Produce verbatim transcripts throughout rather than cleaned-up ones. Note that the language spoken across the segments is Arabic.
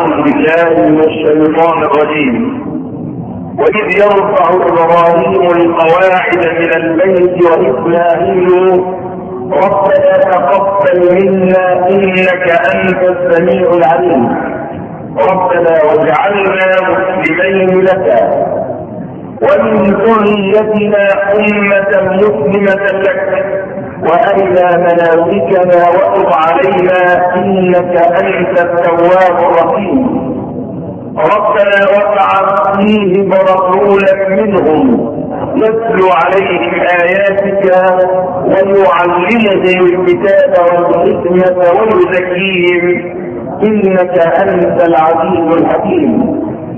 أعوذ بالله من الشيطان الرجيم. وإذ يرفع إبراهيم القواعد من البيت وإسماعيل ربنا تقبل منا إنك أنت السميع العليم ربنا واجعلنا مسلمين لك ومن ذريتنا أمة مسلمة لك وأرنا مناسكنا وتب علينا إنك أنت التواب الرحيم ربنا وابعث فيهم رسولا منهم يتلو عليهم آياتك ويعلمهم الكتاب والحكمة ويزكيهم إنك أنت العزيز الحكيم.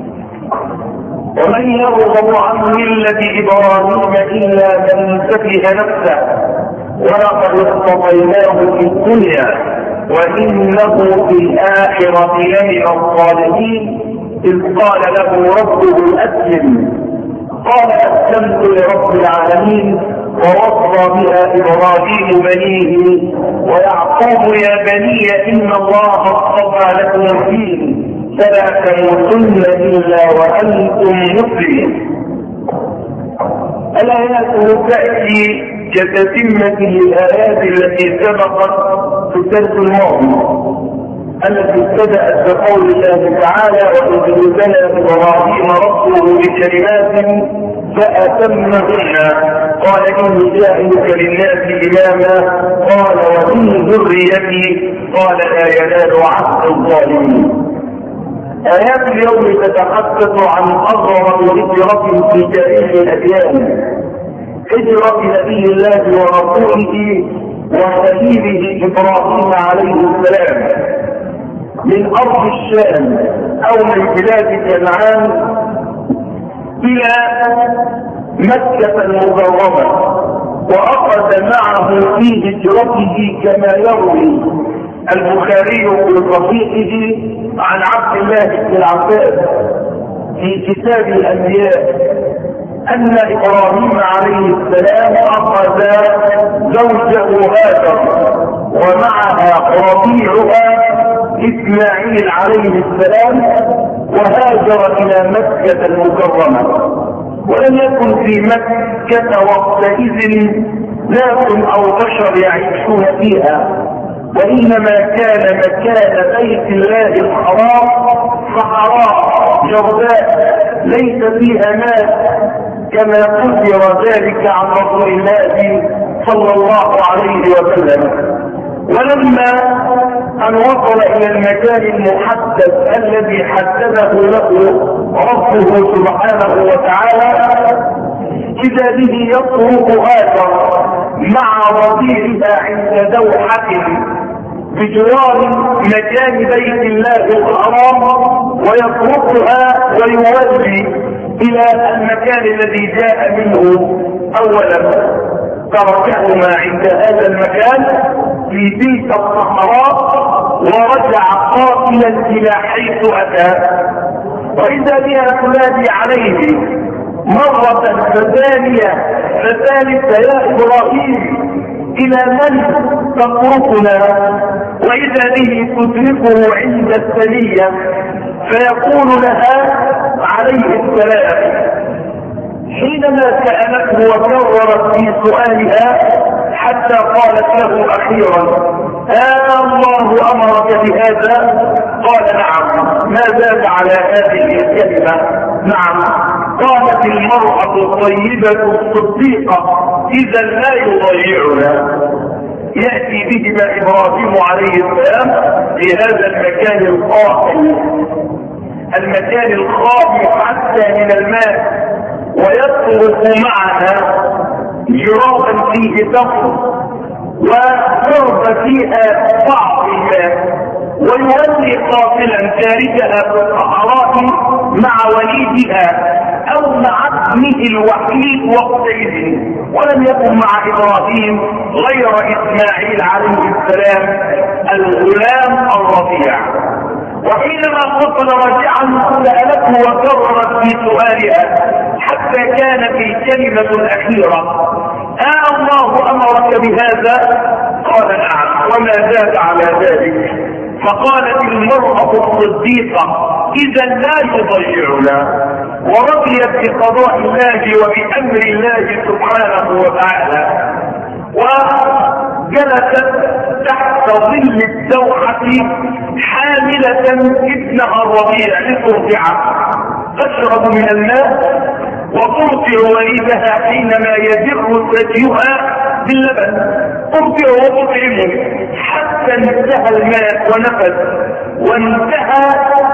ومن يرغب عن ملة إبراهيم إلا من سفه نفسه ولقد اصطفيناه في الدنيا وإنه في الآخرة لمن الصالحين إذ قال له ربه أسلم قال أسلمت لرب العالمين ووصى بها إبراهيم بنيه ويعقوب يا بني إن الله اصطفى لكم الدين فلا تموتن إلا وأنتم مسلمون. الآيات تأتي كتتمة للآيات التي سبقت في الدرس الماضي التي ابتدأت بقول الله تعالى وإذ ابتلى إبراهيم ربه بكلمات فأتمهن قال إني جاعلك للناس إماما قال ومن ذريتي قال لا ينال عهد الظالمين. آيات اليوم تتحدث عن أغرب هجرة في تاريخ الأديان هجرة نبي الله ورسوله وخليله إبراهيم عليه السلام من أرض الشام أو من بلاد كنعان إلى مكة المكرمة وأخذ معه في هجرته كما يروي البخاري في صحيحه عن عبد الله بن عباس في كتاب الأنبياء أن إبراهيم عليه السلام أخذ زوجه هاجر ومعها رضيعها إسماعيل عليه السلام وهاجر إلى مكة المكرمة. ولم يكن في مكة وقتئذ ناس أو بشر يعيشون فيها وإنما كان مكان بيت الله الحرام صحراء جرداء ليس فيها ماء كما قدر ذلك عن رسول الله صلى الله عليه وسلم. ولما أن وصل إلى المكان المحدد الذي حدده له ربه سبحانه وتعالى إذا به يطرق هاجر مع رضيعها عند دوحة بجوار مكان بيت الله الحرام ويطرقها ويولي إلى المكان الذي جاء منه أولا تركهما عند هذا المكان في تلك الصحراء ورجع قاتلا إلى حيث أتى وإذا بها تنادي عليه مرة ثانية فثالثة يا إبراهيم إلى من تتركنا وإذا به تدركه عند الثنية فيقول لها عليه السلام حينما سألته وكررت في سؤالها حتى قالت له أخيرا آه الله أمرك بهذا قال نعم ما زاد على هذه الكلمة نعم. قالت المرأة الطيبة الصديقة إذا لا يضيعنا. يأتي بهما إبراهيم عليه السلام في هذا المكان القاحل المكان الخالي حتى من الماء ويطرق معنا جرابا فيه تمر وشرب فيها بعض الماء ويولي قاتلا تاركها في الصحراء مع وليدها او مع ابنه الوحيد وقتئذ ولم يكن مع ابراهيم غير اسماعيل عليه السلام الغلام الرضيع. وحينما قتل راجعا سألته وكررت في سؤالها حتى كانت الكلمة الأخيرة آه الله أمرك بهذا قال نعم وما زاد على ذلك فقالت المرأة الصديقة إذا لا يضيعنا، ورضيت بقضاء الله وبأمر الله سبحانه وتعالى، وجلست تحت ظل الدوحة حاملة ابنها الرضيع لترضعه، تشرب من الماء وترضع وليدها حينما يجر ثديها باللبن، ترضع وتطعمه حتى انتهى الماء ونفذ، وانتهى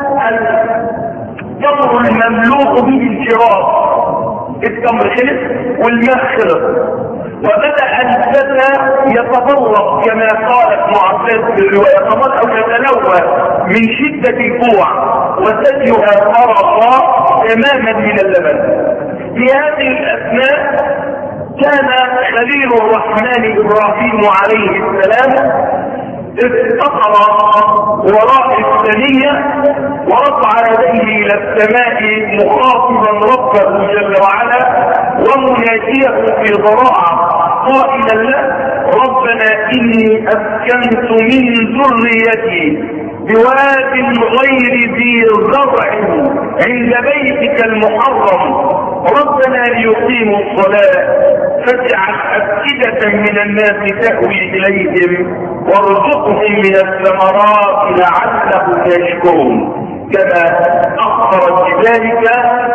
التمر المملوء به الجراف، التمر خلص والماء خلص، وبدأ الفتى يتضرب كما قال ابن عباس في الرواية، يتضرب أو يتلوى من شدة الجوع، وثديها فرغ تماما من اللبن. في هذه الأثناء كان خليل الرحمن إبراهيم عليه السلام افتقر وراء الثنية ورفع يديه إلى السماء مخاطبا ربه جل وعلا ومناجيه في ضراعه قائلا له: ربنا إني أسكنت من ذريتي بواد غير ذي زرع عند بيتك المحرم ربنا ليقيموا الصلاة فاجعل أفئدة من الناس تهوي إليهم وارزقهم من الثمرات لعلهم يشكرون، كما أخبرت بذلك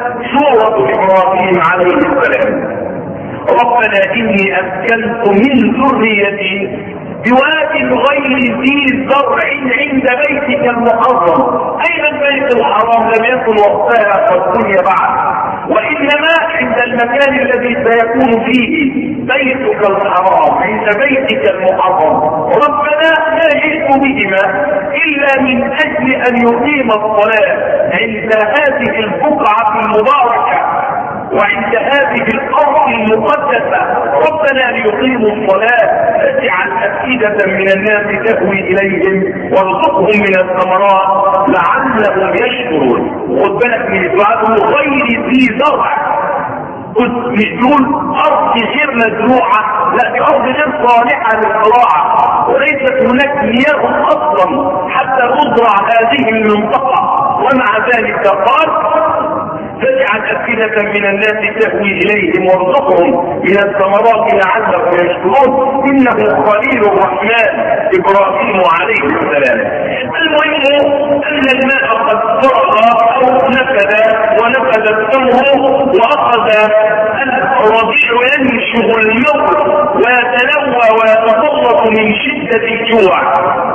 سورة إبراهيم عليه السلام. ربنا إني أسكنت من ذريتي بواد غير ذي زرع عند بيتك المحرم. أين البيت الحرام؟ لم يكن وقتها والدنيا بعد، وإنما عند المكان الذي سيكون فيه بيتك الحرام، عند بيتك المحرم. ربنا ما جئت بهما إلا من أجل أن يقيم الصلاة عند هذه البقعة المباركة وعند هذه الأرض المقدسة، ربنا ليقيموا الصلاة فاجعل أفئدة من الناس تهوي إليهم وارزقهم من الثمرات لعلهم يشكرون. خد بالك من الدعاء غير ذي زرع، مش دول أرض غير مزروعة، لا دي أرض غير صالحة للزراعة، وليست هناك مياه أصلا حتى تزرع هذه المنطقة. ومع ذلك قال فاجعل أفئدة من الناس تهوي إليهم وارزقهم من الثمرات لعلهم يشكرون إنه خليل الرحمن إبراهيم عليه السلام. المهم أن الماء قد فرغ أو نفذ ونفذ التمر، وأخذ الرضيع ينشغ الموت ويتلوى ويتسلط من شدة الجوع،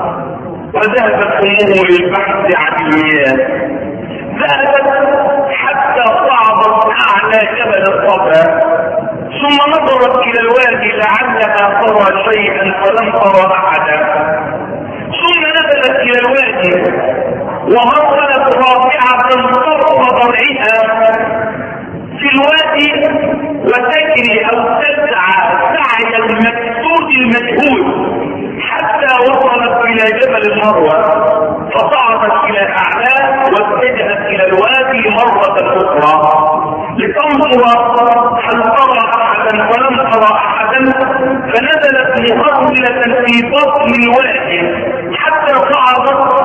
وذهبت أمه للبحث عن المياه. ذهبت حتى صعدت أعلى جبل الصفا، ثم نظرت إلى الوادي لعلها ترى شيئا فلم ترى أحدا، ثم نزلت إلى الوادي وهرولت رافعة طرف ضرعها في الوادي وتجري أو تسعى سعي المكسود المجهول حتى وصلت إلى جبل المروة، فصعدت إلى أعلاه واتجهت إلى الوادي مرة أخرى لتنظر هل ترى أحدا فلم ترى أحدا، فنزلت مهرولة في بطن الوادي حتى صعدت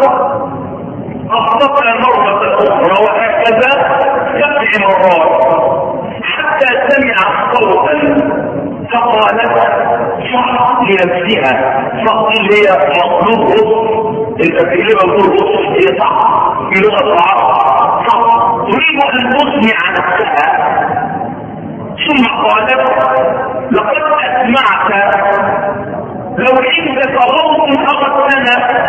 أخطأ مرة أخرى، وهكذا سبع مرات حتى سمعت صوتا فقالت صح لنفسها. صح هي مطلوب رص، انت في لغة الرص هي صح في لغة العرب، صح تريد ان تسمع نفسها. ثم قالت لقد اسمعت لو عندك صوت اغثنا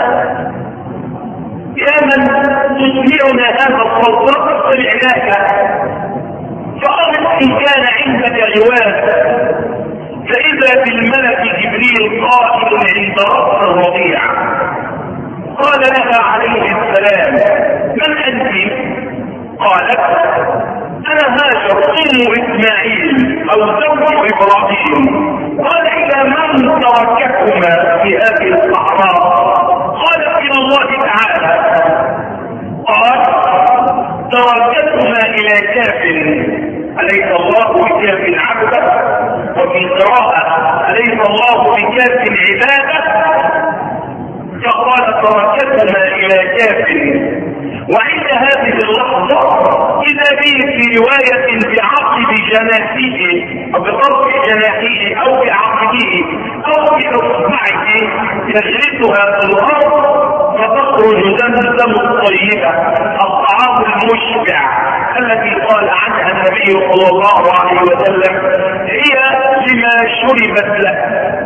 يا من تسمعنا هذا الصوت لقد سمعناك، فقالت ان كان عندك غواز فإذا بالملك جبريل قائم عند رأس الرضيع. قال لها عليه السلام من أنت؟ قالت أنا هاجر أم إسماعيل أو زوج إبراهيم. قال إلى من تركتهما في هذه الصحراء؟ قالت إلى الله تعالى. قال تركتهما إلى كاف أليس الله بكاف عبده، وفي قراءة أليس الله بكاف عباده. فقال تركتنا الى كافر. وعند هذه اللحظة إذا به في رواية بعقب جناحه أو بطرف جناحه أو بعقبه أو بإصبعه يجلسها في الأرض فتخرج زمزم الطيبة الطعام المشبع التي قال عنها النبي صلى الله عليه وسلم هي لما شربت له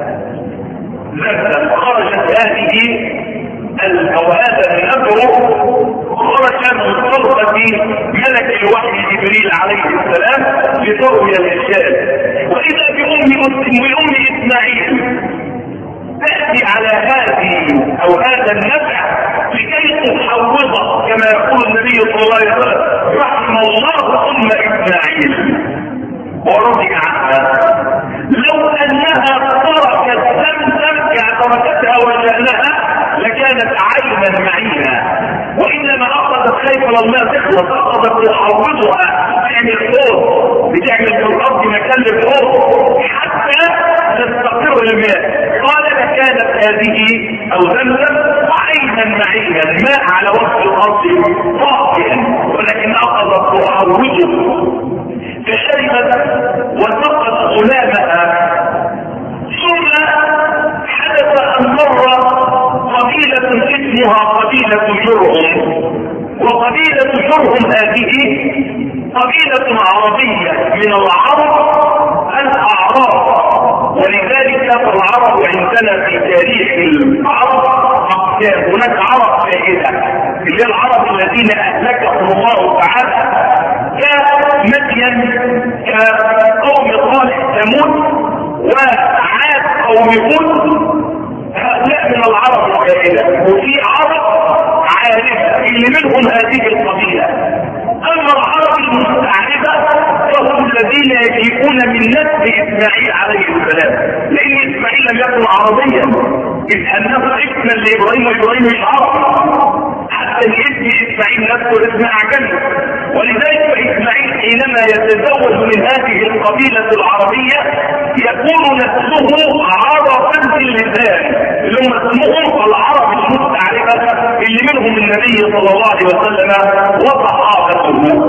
زمزم. خرجت هذه أو هذا الأمر خرج من طلقة ملك الوحي جبريل عليه السلام لتروي الرجال. وإذا بأم بأم إسماعيل تأتي على هذه أو هذا النفع لكي تحوضه كما يقول النبي صلى الله عليه وسلم رحم الله أم إسماعيل ورضي عنها. لو أنها تركت زمزم يعني تركتها وجعلها لكانت عينا معينا، وإنما أخذت خيف الماء تخلص أخذت تحوضها تعمل فوق بتعمل في الأرض مكان لفوق حتى تستقر الماء. قال لكانت هذه أو زمزم عينا معينا الماء على وجه الأرض طافئا، ولكن أخذت تحوضه فشربت وسقط غلامها. ثم حدث أن مر قبيلة اسمها قبيلة جرهم، وقبيلة جرهم هذه قبيلة عربية من العرب الأعراب، ولذلك العرب عندنا في تاريخ العرب هناك عرب فائدة اللي العرب الذين أهلكهم الله تعالى كمدين كقوم صالح ثمود وعاد قوم هود، هؤلاء من العرب الفائدة. وفي عرب عارفة اللي منهم هذه القبيلة. أما العرب المستعربة فهم الذين يجيئون من نسل إسماعيل عليه السلام، لأن إسماعيل لم يكن عربيا إذ أنه اسما لإبراهيم وإبراهيم مش عربي، حتى الاسم إسماعيل نفسه اسم أعجمي. ولذلك إسماعيل حينما يتزوج من هذه القبيلة العربية يكون نفسه عربا باللسان اللي هم اسمهم العرب المستعربة اللي منهم النبي صلى الله عليه وسلم وصحابته.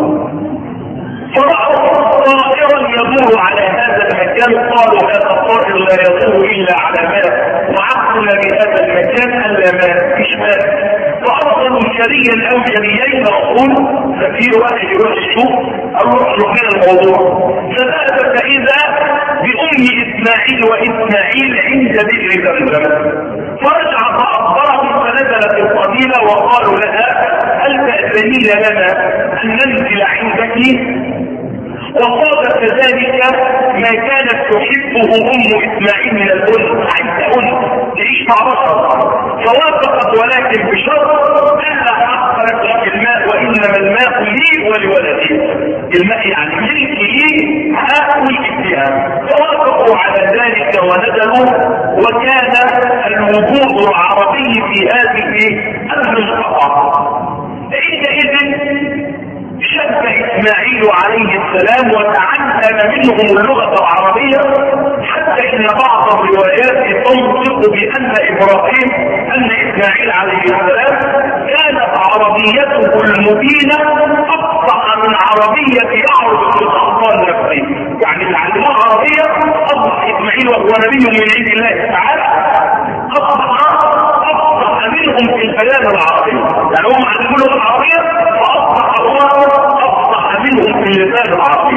فرأوا طائرا يدور على هذا المكان، قالوا هذا الطائر لا يدور إلا على ماء وعقلنا بهذا المكان ألا ماء مش ماء. فأرسلوا جريا أو جريين أقول ففي واحد يروح يشوف أروح من الموضوع. فذهب فإذا بأم إسماعيل وإسماعيل عند بئر زمزم، فرجع فأخبرهم فنزلت القبيلة وقالوا لها هل تأذنين لنا أن ننزل عندك؟ وقال كذلك ما كانت تحبه أم إسماعيل من الأنثى عند أنثى تعيش مع بشر، فوافقت ولكن بشرط ألا أخرج لك الماء وإنما الماء لي ولولدي. الماء يعني ملك لي هاكل فيها. فوافقوا على ذلك ونزلوا، وكان الوجود العربي في هذه المنطقة. عندئذ شب إسماعيل عليه السلام وتعلم منهم اللغة العربية، حتى إن بعض الروايات تنطق بأن إبراهيم أن إسماعيل عليه السلام كانت عربيته المبينة أفصح من عربية يعرض في الأخطاء النفسية. يعني اللي علموه عربية أصبح إسماعيل وهو نبي من عند الله تعالى أصبح أفصح منهم في البيان العربي. يعني هم علموا اللغة العربية فأصبح الله أفصح منهم في اللسان العربي.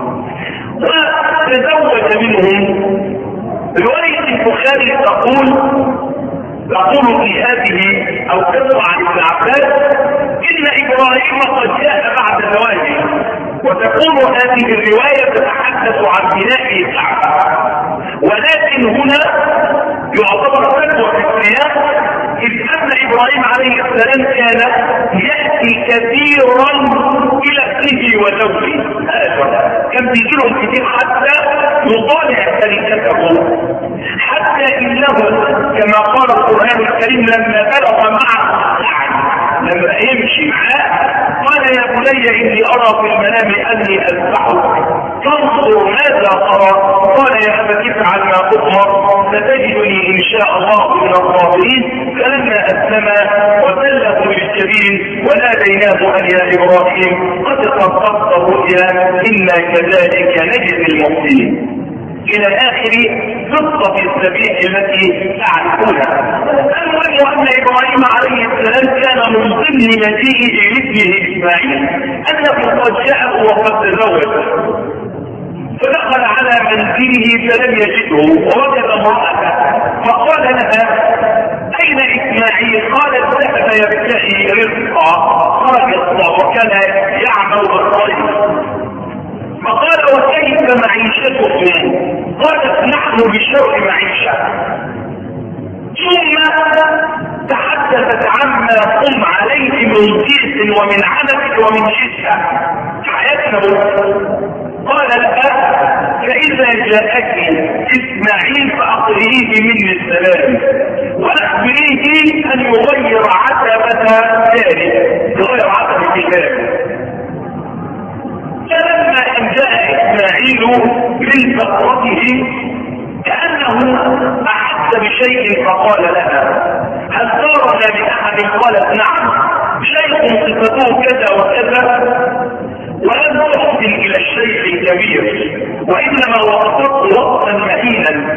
وتزوج منهم. رواية البخاري تقول تقول في هذه أو قصة عن ابن عباس إن إبراهيم قد جاء بعد زواجه، وتكون هذه الرواية تتحدث عن بناء الكعبة. ولكن هنا يعتبر فتوى في السياق، إذ أن إبراهيم عليه السلام كان يأتي كثيرا إلى ابنه وزوجه، كان بيجيلهم كثير حتى يطالع تركته، حتى إنه كما قال القرآن الكريم لما بلغ معه السعي، لما يمشي معاه قال يا بني اني ارى في المنام اني اذبحك فانظر ماذا ترى؟ قال يا ابت افعل ما تؤمر ستجدني ان شاء الله من الصابرين. فلما اسلم وسلموا للجبين وناديناه ان يا ابراهيم قد صدقت الرؤيا انا كذلك نجزي المحسنين الى اخر قصه السبيل التي تعرفونها. المهم ان ابراهيم عليه السلام كان من ضمن مجيئه لابنه اسماعيل انه قد جاء وقد تزوج، فدخل على منزله فلم يجده ووجد امرأته فقال لها اين اسماعيل؟ قالت ذهب يبتغي رزقا خرج وكان يعمل بالطريق. فقال وكيف معيشتكم؟ قالت نحن بشر معيشة. ثم تحدثت عما قم عليه من جيس ومن عنف ومن شدة حياتنا. قال لها فإذا جاءك إسماعيل فأقرئيه مني السلام وأخبريه أن يغير عتبة ذلك يغير عتبة الباب. فلما أن جاء إسماعيل من فترته كأنه أحس بشيء فقال لها هل ترون من أحد؟ قالت نعم شيخ صفته كذا وكذا ولم تحسن إلى الشيخ الكبير وإنما وقفت وقتا مهينا.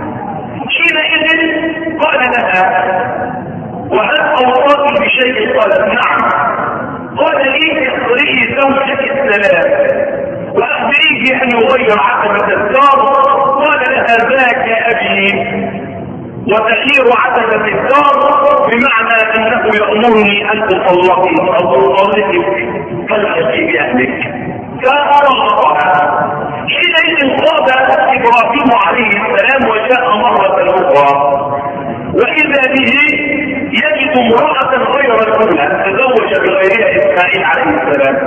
حينئذ قال لها وهل أوصاك بشيء؟ قالت نعم. قال لي اخبريه زوجك السلام واخبريه ان يغير عتبة الدار. قال لها ذاك ابي وتغيير عتبة الدار بمعنى انه يأمرني ان اطلقك او اطلقك فالحقي باهلك. فأرغبها. حينئذ غاب ابراهيم عليه السلام وجاء مرة اخرى واذا به يجد امرأة غير الاولى تزوج بغيرها اسماعيل عليه السلام.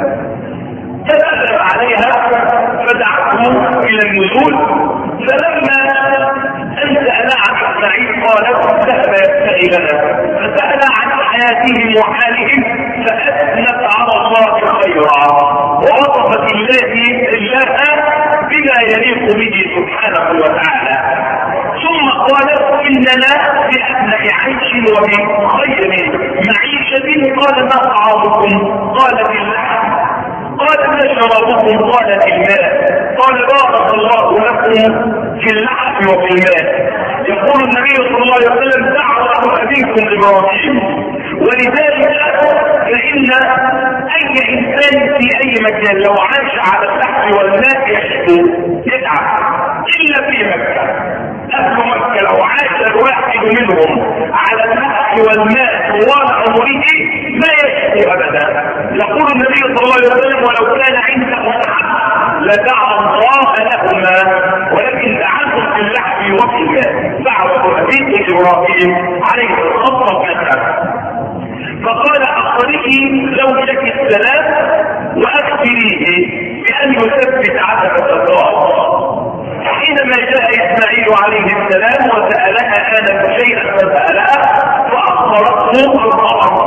فسلم عليها فدعته الى النزول. فلما ان سأل عن اسماعيل قالت ذهب يبتغي لنا. فسأل عن حياتهم وحالهم فاثنت على الله خيرا ووصفت الله الله بما يليق به سبحانه وتعالى. ثم قالت اننا بأبناء عيش وبخير معيشة. قال ما طعامكم؟ قالت اللحم. قال ما شرابكم؟ قالت الماء. قال بارك الله لكم في اللحم وفي الماء. يقول النبي صلى الله عليه وسلم دعوة أبيكم إبراهيم. ولذلك فإن أي إنسان في أي مكان لو عاش على اللحم والماء يشكو يتعب إلا في مكة. أهل مكة لو عاش الواحد منهم على اللحم والماء طوال عمره ما يشكو أبدا. يقول النبي صلى الله عليه وسلم ولو كان عنده أحد لدعا الله لهما ولكن دعاهم في اللحم وفي الماء. دعوة أبيك إبراهيم عليه الصلاة. فقال أخبريه زوجك السلام وأخبريه بأن يثبت عتبة الدار. حينما جاء إسماعيل عليه السلام وسألها آنف شيئا فسألها فأخبرته الخبر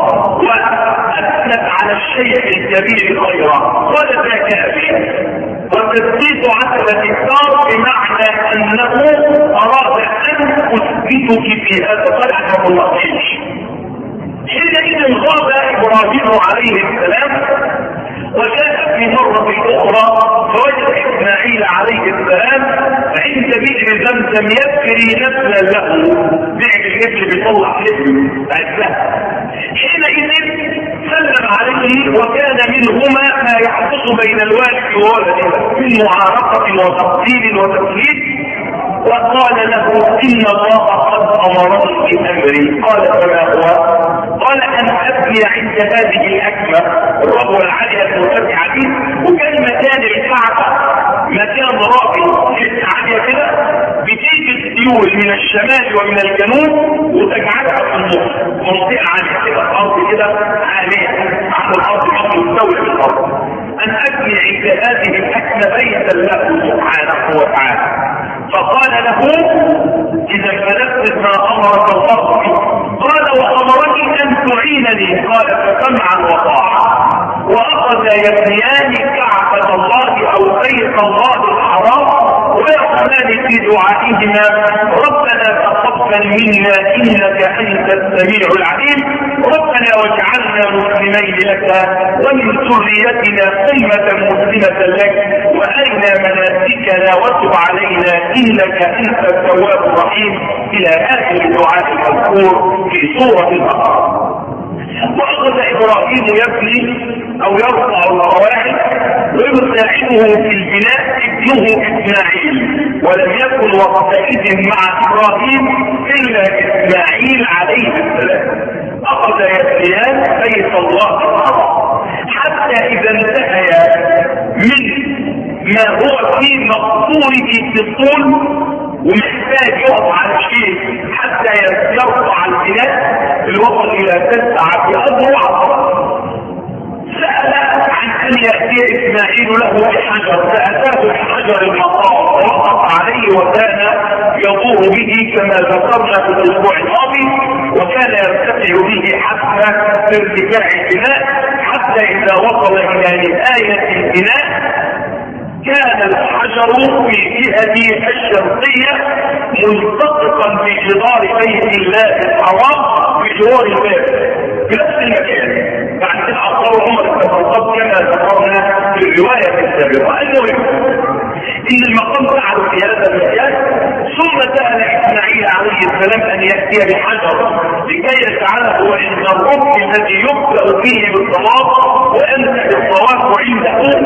وأثنت على الشيخ الكبير خيرا. قال ذاك أبي. وتثبيت عتبة الدار بمعنى أنه أراد أن أثبتك في هذا الطرح واللطيف. حينئذ غاب إبراهيم عليه السلام وجاء في مرة أخرى فوجد إسماعيل عليه السلام عند بئر زمزم يبكري نسلا له. بئر الجبل بيطلع نسل عزها. حينئذ سلم عليه وكان منهما ما يحدث بين الوالد وولده من معارضة وتقدير وتسليم. وقال له إن الله قد أمرني بأمري. قال فما هو؟ قال أن أبني عند هذه الأكمة الربوة العالية المرتفعة دي. وكان مكان الكعبة مكان رابط عالية كده بتيجي السيول من الشمال ومن الجنوب وتجعلها في النص منطقة عالية كده الأرض كده عالية عن الأرض مش مستوية بالأرض. أن أبني عند هذه الأكمة بيتا له سبحانه وتعالى. فقال له إذا فنفذ ما أمرك الله به. قال وأمرني أن تعينني. قال فكم سمعا وطاعة، واخذ يبنيان كعبة الله او بيت الله الحرام ويقولان في دعائهما ربنا تقبل منا انك انت السميع العليم، ربنا واجعلنا مسلمين لك ومن ذريتنا امة مسلمة لك وارنا مناسكنا وتب علينا انك انت التواب الرحيم الى اخر الدعاء المذكور في سورة البقرة. واخذ ابراهيم يبني او يرفع القواعد ويساعده في البناء ابنه اسماعيل، ولم يكن وقتئذ مع ابراهيم الا اسماعيل عليه السلام. اخذ يبنيان بيت الله الحرام حتى اذا انتهيا من ما هو في مقصوره في الطول ومحتاج يقف على شيء حتى يرفع البناء الوصل الى تسعة اذرع، سأل عن ان يأتي اسماعيل له بحجر، فأتاه بحجر المقام ووقف عليه وكان يدور به كما ذكرنا في الاسبوع الماضي، وكان يرتفع به حتى ارتفاع البناء حتى اذا وصل الى نهاية البناء كان الحجر في جهته الشرقية ملتصقا بجدار بيت الله الحرام بجوار الباب في نفس المكان. بعد كده اصدر عمر بن الخطاب كما ذكرنا في الرواية السابقة. المهم ان المقام فعل في هذا المكان، ثم سأل اسماعيل عليه السلام ان يأتي بحجر لكي يجعله عند الركن الذي يبدأ فيه بالطواف وينتهي الطواف عنده.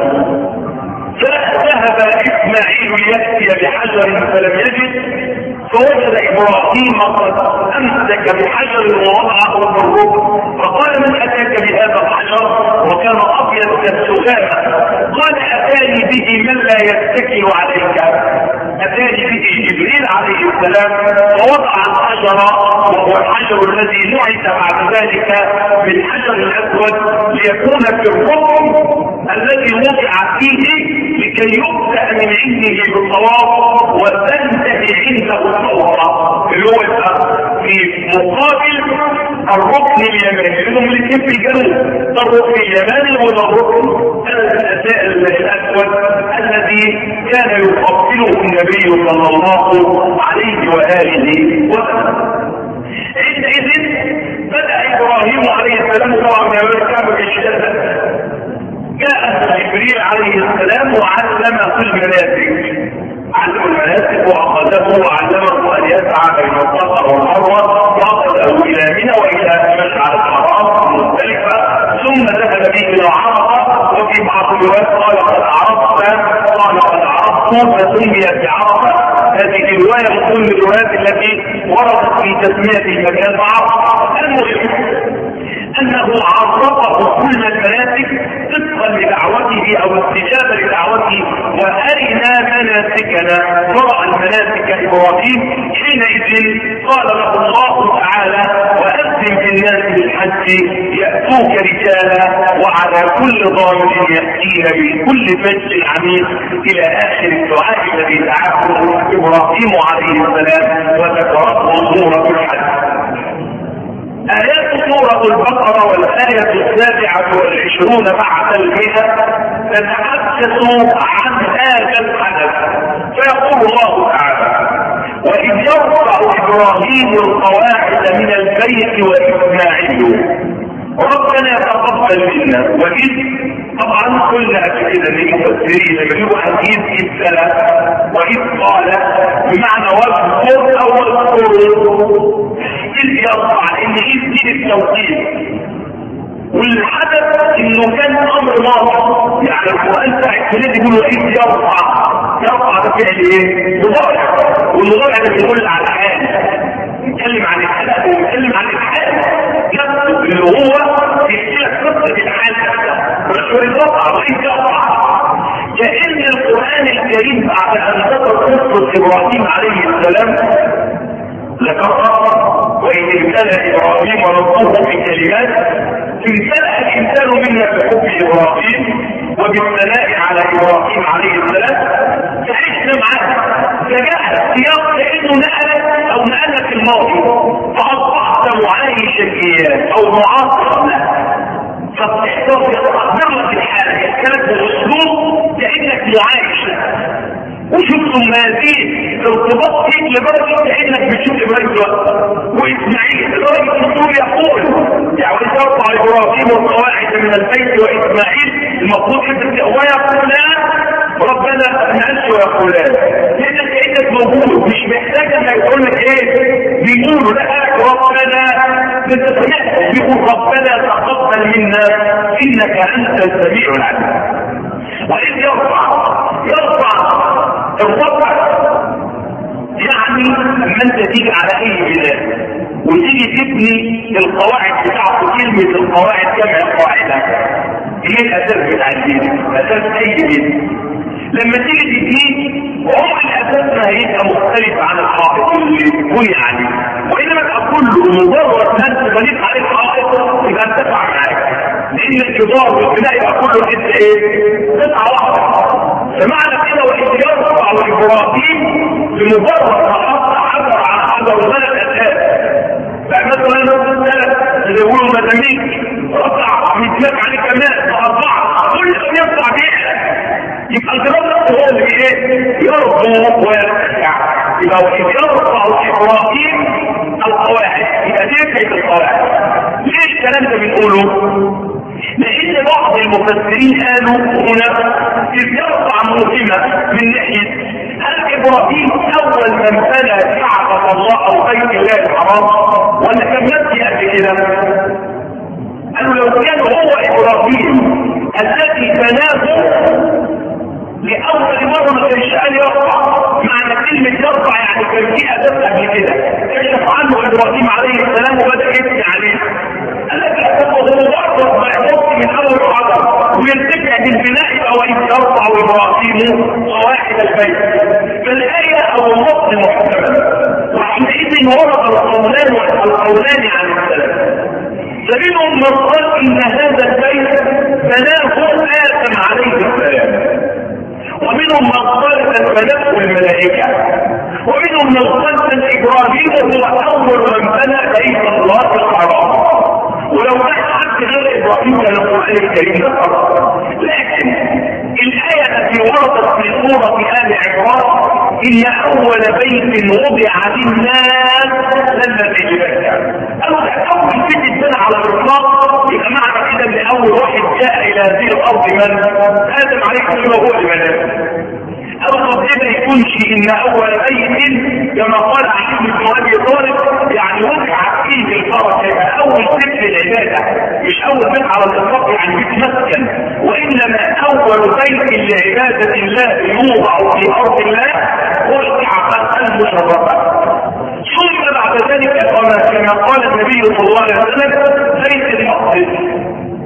فذهب اسماعيل يأتي بحجر فلم يجد، فوجد ابراهيم قد امسك بحجر ووضعه في الركن، فقال من اتاك بهذا الحجر؟ وكان ابيض كالسلامه. قال اتاني به من لا يتكل عليك، اتاني به جبريل عليه السلام فوضع الحجر، وهو الحجر الذي نعت بعد ذلك بالحجر الاسود ليكون في الركن الذي وضع فيه لكي يبدأ من عنده بالطواف وتنتهي عنده الطواف، اللي هو في مقابل الركن اليماني، لانهم الاثنين في الجنوب، ده الركن اليماني وده الركن الاسود الذي كان يقبله النبي صلى الله عليه واله وسلم. عندئذ بدأ ابراهيم عليه السلام طبعا من الكعبة الشهادة، جاء جبريل عليه السلام وعلمه المناسك، علم المناسك واخذه وعلمه ان يسعى بين الصفا والمروه، واخذه الى منى والى مشعر الحرام مختلفه، ثم ذهب به الى عرفه، وفي بعض الروايات قال قد عرفت، قال قد عرفت فسمي بعرفه. هذه الروايه من ضمن الروايات التي وردت في تسميه المكان بعرفه. المهم انه عرفه كل المناسك طبقا لدعوته او استجابه لدعوته، وارنا مناسكنا. قرأ المناسك ابراهيم حينئذ قال له الله تعالى واذن في الناس بالحج ياتوك رجالا وعلى كل ضامر ياتين من كل فج عميق الى اخر الدعاء الذي دعاه ابراهيم عليه السلام وذكره سوره الحج. آيات سورة البقرة والآية السابعة والعشرون بعد المئة تتحدث عن هذا الحدث، فيقول الله تعالى وإذ يرفع إبراهيم القواعد من البيت وإسماعيل ربنا تقبل منا. وإذ طبعا قلنا كده للمفسرين يقولوا عن إذ السلام، وإذ قال بمعنى واذكر أو اذكر. إذ يرفع إن إذ دي التوقيت، والحدث إنه كان أمر ماضي، يعني القرآن بتاع الكلام يقولوا إذ يرفع. يرفع ده فعل إيه؟ مضارع، والمضارع ده بيدل على الحال، يتكلم عن الحال ويتكلم عن الحال يكتب اللي هو يحكي لك قصة الحال مش يرفع وإذ يرفع. كأن القرآن الكريم بعد أن ذكر قصة إبراهيم عليه السلام ذكرها وإن امتلأ إبراهيم ربه بكلمات، امتلأ الإنسان منا بحب إبراهيم وبالثناء على إبراهيم عليه السلام، فعشنا معاه فجاء السياق كأنه نقلت أو نقلت في الماضي، فأصبحت معايشا إياه أو معاصرا له. فبتحتاج تقدر لك الحالة الكلام بالاسلوب كأنك معايش وشفتم هذه ارتباط فيك لدرجة كأنك بتشوف ابراهيم واسماعيل لدرجة الرسول يقول يعني ترفع ابراهيم والقواعد من البيت واسماعيل المفروض انت ويقولان ربنا نأسوا ويقولان لانك كأنك موجود مش محتاج انك يقول لك ايه بيقولوا لا ربنا بتسمعهم بيقول ربنا تقبل منا انك انت السميع العليم. وإذ يرفع يرفع الرفع يعني لما انت تيجي على اي بلاد وتيجي تبني القواعد بتاعته كلمة القواعد كما قاعدة هي الاساس بتاع الدين اساس اي دين. لما تيجي تبنيه عمر الاساس ما هيبقى مختلف عن الحائط اللي بني عليه، وانما تقول له مجرد ان تبنيت عليه الحائط يبقى انتفع معاك لان الجدار والبناء يبقى كله انت ايه؟ قطعه واحده. فمعنى كده وإذ يرفع ابراهيم لمجرد ما قطع حجر على حجر وبنى اساس. فمثلا ثلاث اللي يقولوا مداميك رفع ميتلاك عليه كمان فاربعه كل شيء يرفع بيها يبقى الجدار هو اللي ايه؟ يرفع ويرتفع. يبقى وإذ يرفع ابراهيم القواعد يبقى دي كيف القواعد. ليه الكلام ده بنقوله؟ لان بعض المفسرين قالوا هنا اذ يرفع مهمه من ناحيه هل ابراهيم اول من بنى كعبه الله او بيت الله الحرام ولا كان يبكي قبل كده؟ قالوا لو كان هو ابراهيم الذي بناه لاول مره ما كانش قال يرفع. معنى كلمه يرفع يعني كان في اساس قبل كده كشف عنه ابراهيم عليه السلام وبدا يبكي عليه. الذي هو مجرد ما يحط من اول الحجر ويرتفع بالبناء يبقى وإذ يرفع ابراهيم قواعد البيت. فالايه او النص محكما وحينئذ ورد القولان والقولان عن السلف. فمنهم من قال ان هذا البيت بناه آدم عليه السلام، ومنهم من قال ان بنته الملائكه، ومنهم من قال ان ابراهيم هو اول من بنى بيت الله الحرام. ولو كان حد غير ابراهيم كان القران الكريم ذكر. لكن الايه التي وردت في سوره ال عمران ان اول بيت وضع للناس للذي ببكه. قالوا ده اول بيت اتبنى على الاطلاق يبقى معنى كده ان اول واحد جاء الى هذه الارض من؟ ادم عليه السلام هو اللي بناه. أو قد ما يكونش إن أول بيت كما قال علي بن أبي طالب يعني وقع فيه البركة أول بيت للعبادة مش أول بيت على الإطلاق يعني بيتمكن، وإنما أول بيت لعبادة الله يوضع في أرض الله هو الكعبة المشرفة. ثم بعد ذلك كما قال النبي صلى الله عليه وسلم بيت المقدس.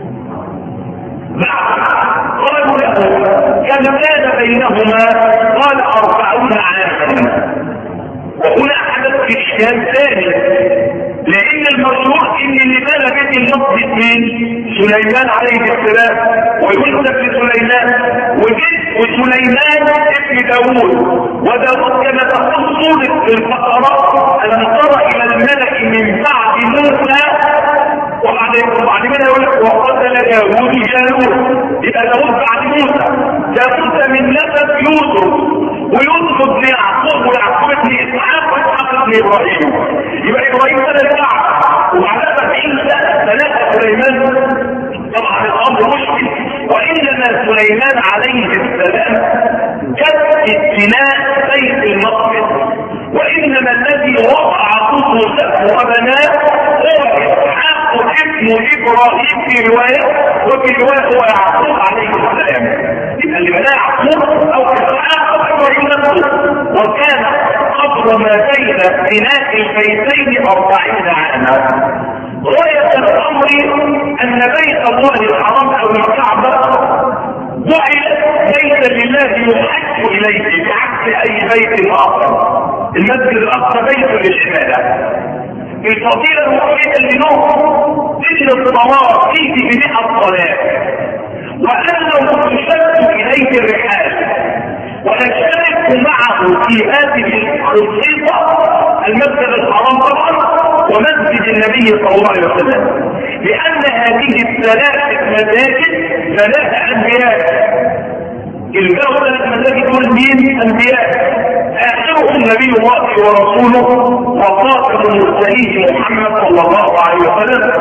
قالوا له كم كان بينهما؟ قال أربعون عاما. وهنا حدث في إشكال ثاني لأن المشهور إن اللي بنى بيت المقدس من سليمان عليه السلام وينسب لسليمان وجد وسليمان ابن داوود. وداوود كما تقول سورة البقرة ألم تر إلى الملك من بعد موسى وبعد وبعد منها يقول لك وقتل داوود جالوت. يبقى داوود بعد موسى، داوود من نسب يوسف ويوسف ابن يعقوب ويعقوب ابن اسحاق واسحاق ابن ابراهيم. يبقى ابراهيم بنى الكعبه وبعدها سبعين سنه بناها سليمان. طبعا الامر مشكل، وانما سليمان عليه السلام جد بناء بيت المقدس، وانما الذي وقع قصصه وبناه هو اسحاق ابن ابراهيم في روايه، وفي روايه هو يعقوب عليه السلام. يبقى اللي بناه يعقوب او اسحاق او ابراهيم نفسه. وكان قدر ما بين بناء البيتين أربعين عاما. غاية الامر ان بيت الله الحرام او الكعبه جعل بيتا لله يحج اليه بعكس اي بيت اخر. المسجد الاقصى بيت للعباده. الفضيله الوحيده اللي له تجري الصلاه فيه بمئة صلاه، وانه تشد اليه الرحال ونشترك معه في هذه الخصيصه المسجد الحرام طبعا ومسجد النبي صلى الله عليه وسلم. لأن هذه الثلاثة مساجد ثلاثة أنبياء. الباقي ثلاث مساجد دول مين؟ أنبياء. آخرهم نبي الله ورسوله وخاتم المرسلين محمد صلى الله عليه وسلم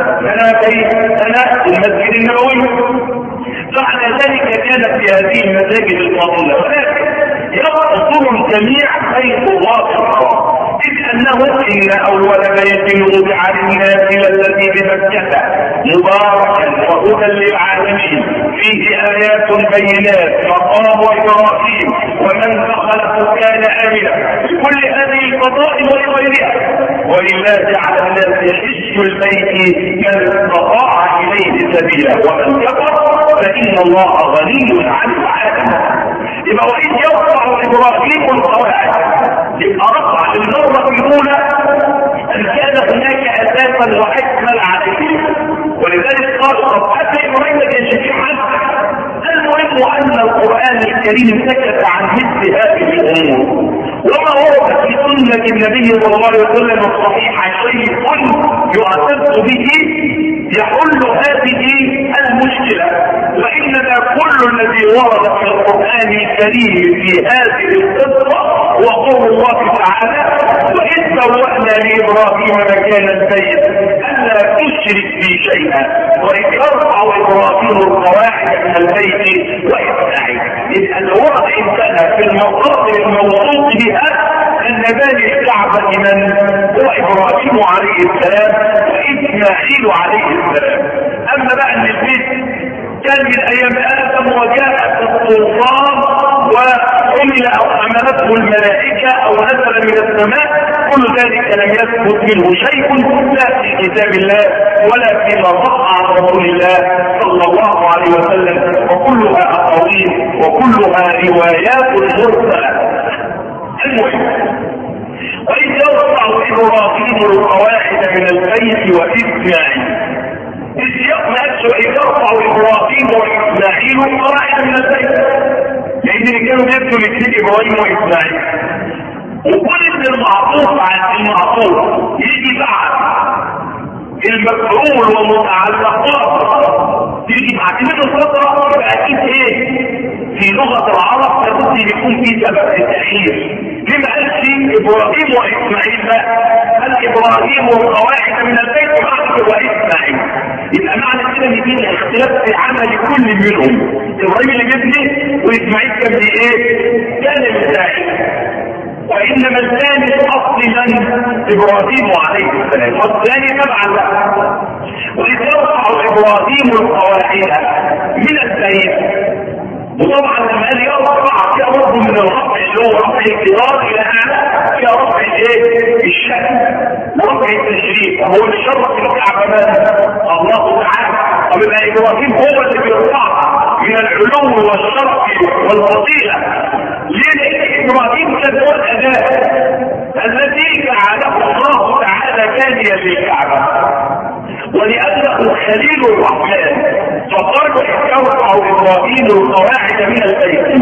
ثلاثة المسجد النبوي. فعلى ذلك كانت في هذه المساجد الفاضلة، ولكن يقصر الجميع بيت الله الحرام، إذ أنه إن أول بيت وضع للناس الذي بمكة مباركا وهدى للعالمين فيه آيات بينات مقام إبراهيم ومن دخله كان آمنا بكل هذه الفضائل وغيرها. ولله على الناس حج البيت من استطاع إليه سبيلا ومن كفر فإن الله غني عن العالمين. يبقى وإذ يرفع إبراهيم القواعد، يبقى رفع المرة الأولى أن كان هناك أساسا وأكمل عليه، ولذلك قال طب حتى إبراهيم كان شيء عنه. المهم أن القرآن الكريم سكت عن مثل هذه الأمور، وما ورد في سنة النبي صلى الله عليه وسلم الصحيحة شيء يعتد به يحل هذه المشكلة، وإنما كل الذي ورد في القرآن الكريم في هذه القصة وقول الله تعالى وإذ بوأنا لإبراهيم مكان البيت ألا تشرك بي شيئا وإذ يرفع إبراهيم القواعد من البيت وإسماعيل. إذ أن ورد إنسان في الموضوع الموضوع بها أن بني الكعبة من هو إبراهيم عليه السلام وإسماعيل عليه السلام. أما بقى أن البيت كان من أيام آدم وجاءت الطوفان وحمل أو حملته الملائكة أو نزل من السماء، كل ذلك لم يثبت منه شيء لا في كتاب الله ولا فيما صح عن رسول الله صلى الله عليه وسلم، وكلها أقاويل وكلها روايات مرسلة. المهم وإذ يرفع إبراهيم القواعد من البيت وإسماعيل، إذ يرفع إبراهيم وإسماعيل القواعد من البيت، لأن اللي كانوا بيبنوا الاثنين إبراهيم وإسماعيل، وكل ابن المعطوف عن المعطوف يجي بعد المفعول ومتعلقات يجي بعد منه فترة، يبقى أكيد إيه؟ في لغة العرب لابد يكون في سبب التأخير. لما قال في إبراهيم وإسماعيل بقى؟ قال إبراهيم والقواعد من البيت وبعد وإسماعيل. يبقى معنى كده ان في اختلاف في عمل كل منهم. إبراهيم اللي بيبني وإسماعيل كان بإيه؟ كان الثاني. وإنما الثاني أصلا إبراهيم عليه السلام والثاني تبعا له. وإذ يرفع إبراهيم القواعد من البيت، وطبعا لما قال يرفع فيها رفع من الرفع اللي هو رفع الكبار الى اعلى، فيها رفع الايه؟ الشأن، رفع التشريف. هو اللي شرف الكعبه الله تعالى. طب يبقى ابراهيم هو اللي بيرفعها من العلو والشرف والفضيله. ليه؟ لان ابراهيم كان هو الاداه الذي جعله الله تعالى ثانيا للكعبه، ولأنه خليل الرحمن فقال يرفع إبراهيم القواعد من البيت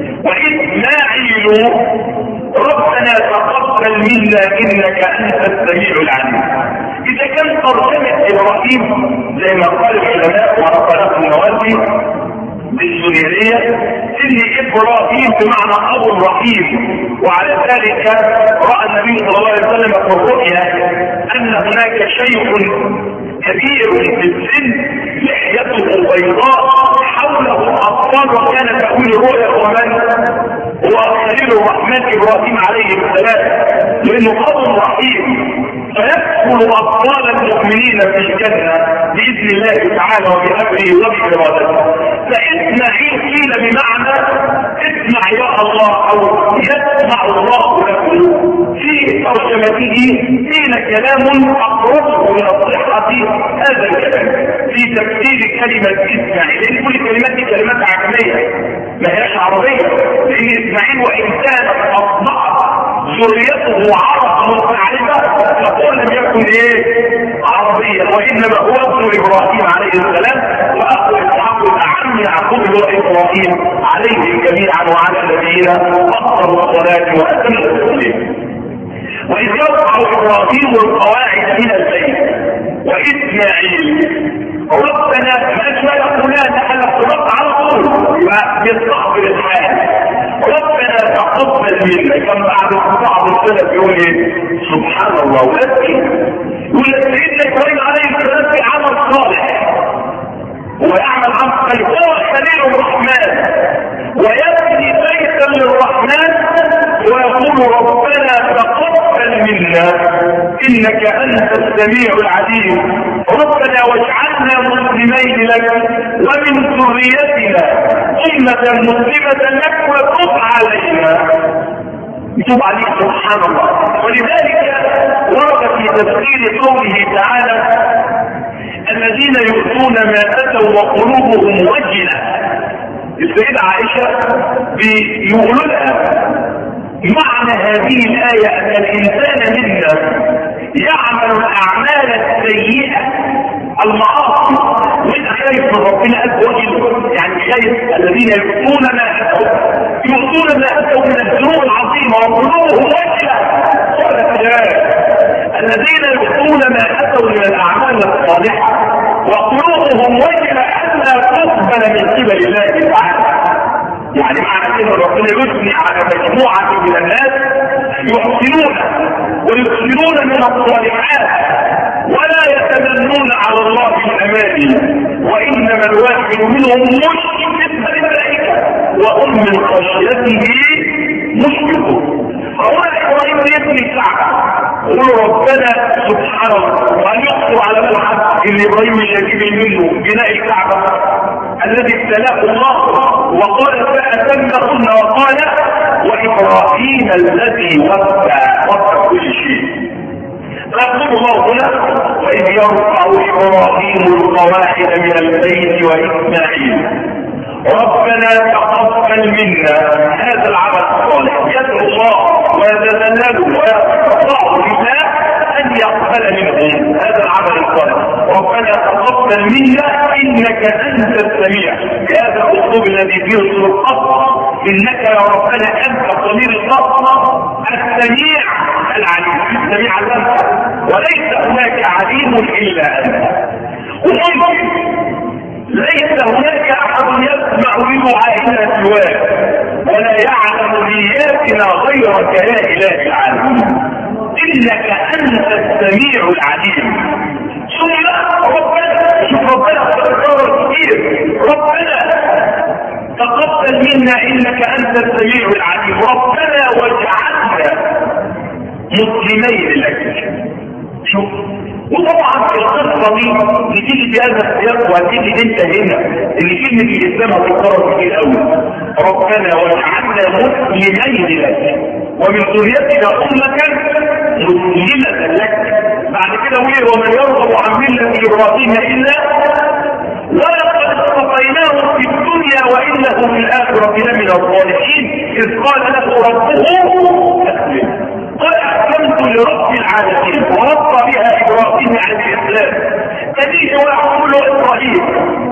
وإسماعيل ربنا تقبل منا إنك أنت السميع العليم. إذا كان ترجمة إبراهيم زي ما قال العلماء ونقله النووي بالسوريانية إن إبراهيم بمعنى أبو الرحيم، وعلى ذلك رأى النبي صلى الله عليه وسلم في الرؤيا أن هناك شيخ كبير في السن لحيته بيضاء حوله أطفال، وكان تأويل رؤيا ومن هو خليل الرحمن إبراهيم عليه السلام، لأنه أبو رحيم فيدخل أطفال المؤمنين في الجنة بإذن الله تعالى وبأمره وبإرادته. فإسماعيل قيل بمعنى اسمع يا الله أو يسمع الله له. في ترجمته قيل كلام أقربه من الصحة هذا الكلام في تفسير كلمة إسماعيل، لأن كل كلمات دي كلمات عجمية ما هياش عربية، لأن إسماعيل وإن كان أصبح ذريته عرب متعلمة فهو لم يكن إيه عربيا، وإنما هو ابن إبراهيم عليه السلام وأخو إسحاق عم يعقوب وإبراهيم عليهم جميعا وعلى نبينا أفضل الصلاة وأتم التسليم. وإذ يرفع إبراهيم القواعد من البيت وإسماعيل واسماعيل. ربنا ما يقولان على الصراط على طول يبقى يستقبل الحال. ربنا تقبل منا. كان بعد بعض السلف يقول ايه؟ سبحان الله ولكن يقول سيدنا ابراهيم عليه السلام في عمل صالح ويعمل عمل صالح هو خليل الرحمن ويبني بيتا للرحمن ويقول ربنا تقبل منا انك انت السميع العليم. ربنا واجعلنا مسلمين لك ومن ذريتنا امة مسلمة لك وتب علينا. يتوب عليه سبحان الله. ولذلك ورد في تفسير قوله تعالى الذين يؤتون ما اتوا وقلوبهم وجلة. السيدة عائشة بيقولوا لها معنى هذه الآية أن الإنسان منا يعمل الأعمال السيئة المعاصي وإنت خايف من ربنا قد وجل، يعني خايف الذين يؤتون ما أتوا يؤتون ما أتوا من الذنوب العظيمة وقلوبهم وجلة. قال تعالى الذين يؤتون ما أتوا من الأعمال الصالحة وقلوبهم وجلة ألا تقبل من قبل الله تعالى. يعني معنى كده ربنا يثني على مجموعة من الناس يحسنون ويكثرون من الصالحات ولا يتمنون على الله الأماني وإنما الواحد منهم مشرك بالملائكة وهم من خشيته مشركون. فهنا إبراهيم يبني الكعبة يقول ربنا سبحان الله وأن يخطر على الحق اللي إبراهيم يجيب منه بناء الكعبة الذي ابتلاه الله وقال فأتمهن وقال وإبراهيم الذي وفى وفى كل شيء. فيقول الله هنا وإذ يرفع إبراهيم القواعد من البيت وإسماعيل ربنا تقبل منا. هذا العمل الصالح يدعو الله ويتذلل ويتطاع لله أن يقبل منهم هذا العمل الصالح. ربنا تقبل منا إنك أنت السميع بهذا الأسلوب الذي فيه الصدق إنك يا ربنا أنت ضمير الصدق السميع العليم. السميع الأنت وليس هناك عليم إلا أنت. وممكن ليس هناك أحد يسمع بدعائنا سواك ولا يعلم نياتنا غيرك يا إله العالمين إنك أنت السميع العليم. ثم ربنا شوف ربنا تكرر كثير ربنا تقبل منا إنك أنت السميع العليم. ربنا واجعلنا مسلمين لك. شوف وطبعا في القصه دي بتيجي بهذا السياق وهتيجي انت هنا اللي كلمه الاسلام هتتكرر كتير قوي. ربنا واجعلنا مسلمين لك ومن ذريتنا امه مسلمه لك. بعد كده ويه ومن يرغب عن مله ابراهيم الا ولقد اصطفيناه في الدنيا وانه في الاخره لمن الصالحين اذ قال له ربه اسلم قد أحكمت لرب العالمين ورضى بها إبراهيم عن الإسلام. تديه ويقول إبراهيم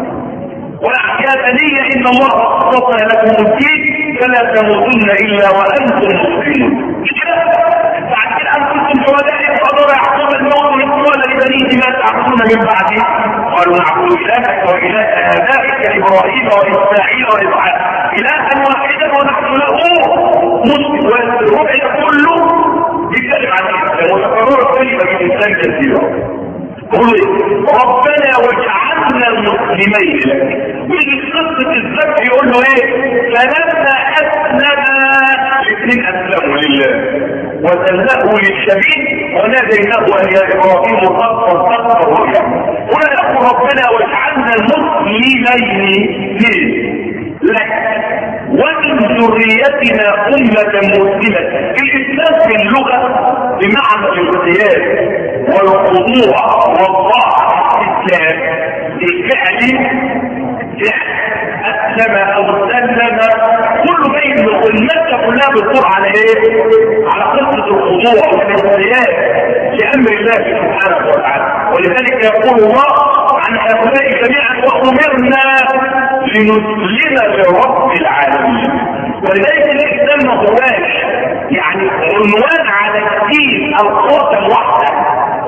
ويا بني إن الله اصطفى لكم الدين فلا تموتن إلا وأنتم مسلمون. بعد كده أن كنتم شهداء فضل يعقوب الموت إذ قال لبنيه ما تعبدون من بعدي قالوا نعبد إلهك وإله آبائك إبراهيم وإسماعيل وإسحاق إلها واحدا ونحن له مسلم. والربع كله بيتكلم عن الإسلام وتكرر كلمة من الإسلام كثيرة. قولوا ربنا واجعلنا مسلمين لك. ويجي قصة الذبح يقول له ايه فلما أسلم الاثنين أسلموا لله وسلموا للشبيه وناديناه أن يا إبراهيم قد صدقت الرؤيا. ولا يقول ربنا واجعلنا مسلمين لك ومن ذريتنا أمة مسلمة. الإسلام في اللغة بمعنى الانقياد والخضوع والطاعة. الإسلام بالفعل أسلم أو سلم كل بين المسة كلها بتدور على إيه؟ على قصة الخضوع والانقياد لأمر الله سبحانه وتعالى. ولذلك يقول الله عن هؤلاء جميعا وأمرنا لنسلم لرب العالمين. ولذلك الإسلام ما هواش يعني عنوان على الدين الخاتم وحده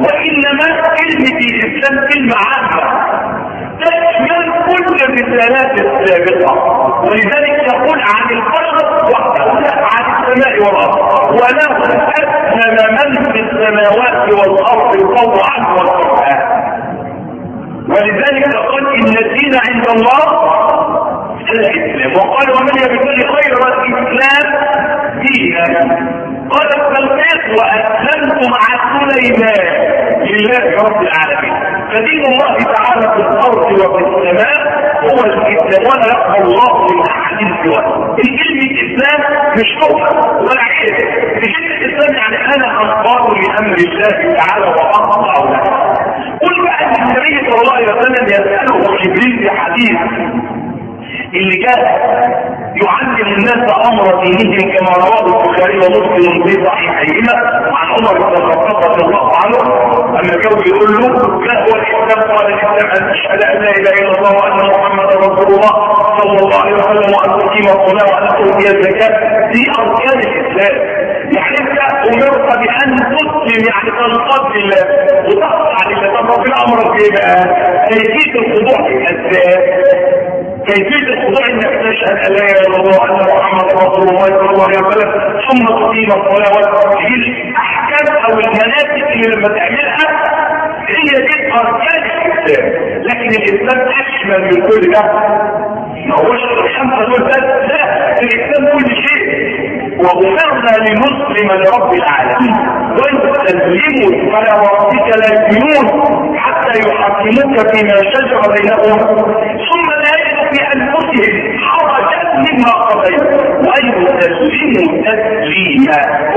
وانما كلمه الاسلام كلمه عامه تشمل كل الرسالات السابقه، ولذلك يقول عن البشر وحده عن السماء والارض، وله اسلم من في السماوات والارض طوعا وكرها. ولذلك يقول ان الدين عند الله الاسلام، وقال ومن يبتغي خير الاسلام دينا. قال التلقيت واسلمت مع سليمان لله رب العالمين. فدين الله تعالى في الارض وفي السماء هو الاسلام، ولا يقبل الله من احد سواه. الكلمه الاسلام مش شغل ولا عيب، كلمه الاسلام يعني انا انقاد لامر الله تعالى واخضع له. قل بقى ان النبي صلى الله عليه وسلم يساله جبريل في حديث اللي جاء يعلم الناس امر دينهم كما رواه البخاري ومسلم في صحيحيهما عن عمر بن الخطاب رضي الله عنه، اما الجو يقول له ما هو الاسلام؟ قال الاسلام ان تشهد ان لا اله الا الله وان محمدا رسول الله صلى الله عليه وسلم، وان تقيم الصلاه وان تؤتي الزكاه. دي اركان الاسلام. يعني انت امرت بان تسلم، يعني تنقاد لله وتخضع لله. طب ربنا امرك بايه بقى؟ كيفيه الخضوع في الاسباب، كيفية الخضوع انك تشهد ان لا اله الا الله وان محمدا رسول الله صلى الله عليه وسلم، ثم تقيم الصلاة. هي الاحكام او المناسك اللي لما تعملها هي دي اركان الاسلام. لكن الاسلام اشمل من كل ده، ما هوش الخمسة دول بس، لا، الاسلام كل شيء. وأمرنا لنسلم لرب العالمين ويستسلموا على ربك لا يؤمنون حتى يحكموك فيما شجر بينهم ثم لا يجد في انفسهم حرجا مما قضيت ويسلموا تسليما.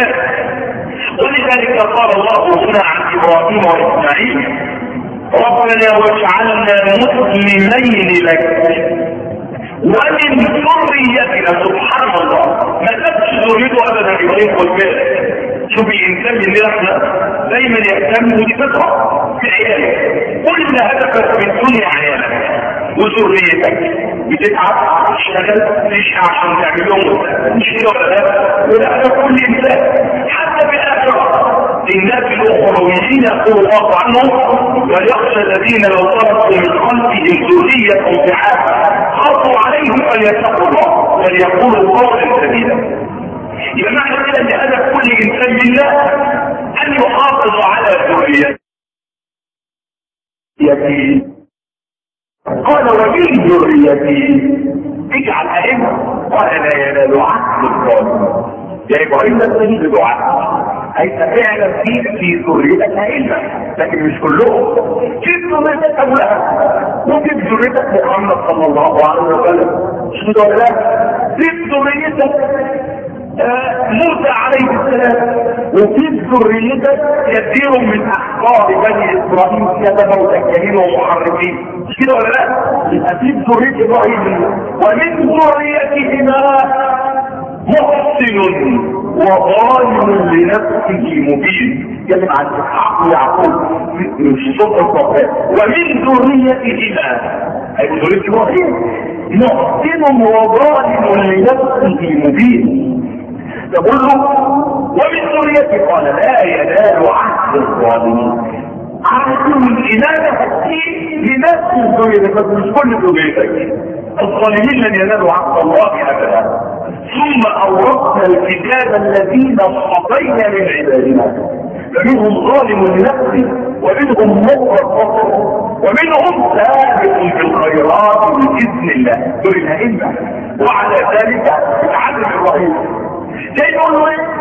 ولذلك قال الله هنا عن ابراهيم واسماعيل ربنا واجعلنا مسلمين لك ومن ذريتنا. سبحان الله، ما تبش ذريته ابدا ابراهيم والبيت. شوف الانسان اللي احنا دايما يهتم ودي فطره في عيالك، كل هدفك في الدنيا عيالك وذريتك. بتتعب تشتغل تشقى عشان تعمل لهم مش كده ولا لا؟ وده هدف كل انسان. حتى في الاخره الناس الاخرويين يقول الله عنهم وليخشى الذين لو تركوا من خلفهم ذريه ضعافا خافوا عليهم فليتقوا الله وليقولوا قولا سديدا. يبقى معنى كده ان هدف كل انسان منا ان يحافظ على ذريته. قال ومن ذريتي اجعل ائمه قال لا ينال عهد الظالمين. يا ابراهيم ده تجد دعاء هيبقى فعلا في في ذريتك ائمه، لكن مش كلهم. في ذريتك ابو لهب وفي ذريتك محمد صلى الله عليه وسلم، مش كده ولا لا؟ في ذريتك موسى عليه السلام، وفي ذريتك كثير من احبار بني اسرائيل كتبوا وسجلين ومحرفين، مش كده ولا لا؟ يبقى في ذريه ابراهيم ومن ذريتهما محسن وظالم لنفسه مبين. كلمة عن اسحاق ويعقوب مش صوت الصفات. ومن ذريتهما اي ذريه ابراهيم محسن وظالم لنفسه مبين. تقول له ومن ذريته قال لا ينال عهد الظالمين. عهد الإنابة لنفس الذرية بس مش كل ذريتك. الظالمين لن ينالوا عهد الله أبدا. ثم أورثنا الكتاب الذين اصطفينا من عبادنا فمنهم ظالم لنفسه ومنهم مقتصد ومنهم سابق بالخيرات بإذن الله. دول الأئمة. وعلى ذلك العدل الرهيب زي يقول له ايه؟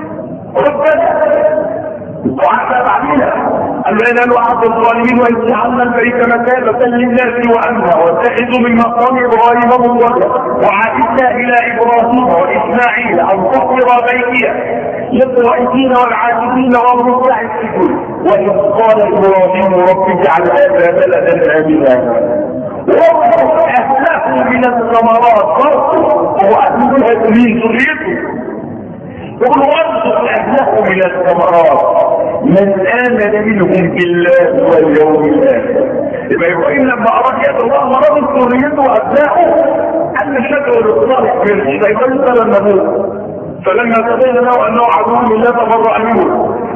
ربنا وعلى بعدنا قال له ينال عهد الظالمين وإذ جعلنا البيت مثابة للناس وأمنا واتخذوا من مقام إبراهيم مصلى وعهدنا إلى إبراهيم وإسماعيل أن تطهر بيتي للطائفين والعاكفين والركع السجود. وإذ قال إبراهيم رب اجعل هذا بلدا آمنا وارزق أهله من الثمرات. وهو أهل من ذريته يقول وارزق أهله من الثمرات من آمن منهم بالله واليوم الآخر. يبقى إبراهيم لما أراد يد الله مرض ذريته وأبنائه أن الشجر الصالح منه فيقول لما نموت فلما تبين له أنه عدو لله تبرأ منه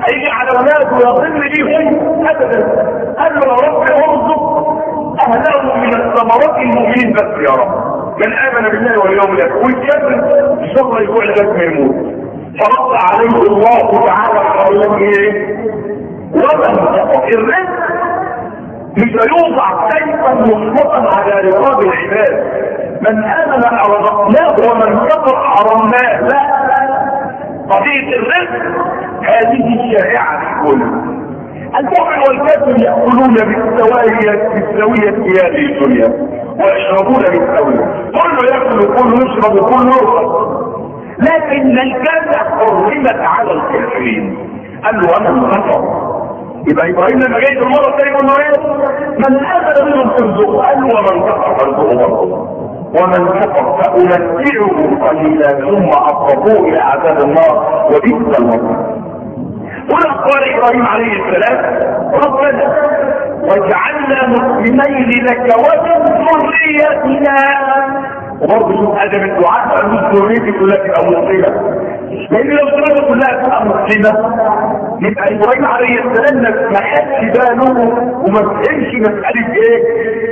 هيجي على اولاده ويظن بيهم ابدا. قال له يا رب ارزق اهلهم من الثمرات المؤمنين بس يا رب، من امن بالله واليوم الاخر والكافر ان شاء الله يجوع لغايه ما يموت. فرد عليه الله تعالى وقال له ايه؟ ومن الرزق مش يوضع سيفا مطلقا على رقاب العباد، من امن رزقناه ومن كفر حرمناه. لا، قضيه الرزق هذه الشائعه كلها. المؤمن والكافر ياكلون بالسويه بالسويه في هذه الدنيا ويشربون بالسويه، كله ياكل وكله يشرب وكله يرقص، لكن الجنه حرمت على الكافرين. قال له انا كفر. يبقى ابراهيم لما جاي المره الثانيه يقول له ايه؟ من امن منهم ترزقه. قال له ومن كفر ترزقه برضه، ومن كفر فامتعه قليلا ثم اضطروه الى عذاب النار وبئس المصير. هنا قال ابراهيم عليه السلام ربنا واجعلنا مسلمين لك ومن ذريتنا. وبرضه شوف ادب الدعاء من ذريتي كلها تبقى مسلمه، لان لو ذريته كلها تبقى مسلمه يبقى ابراهيم عليه السلام ما خدش باله وما فهمش مساله ايه؟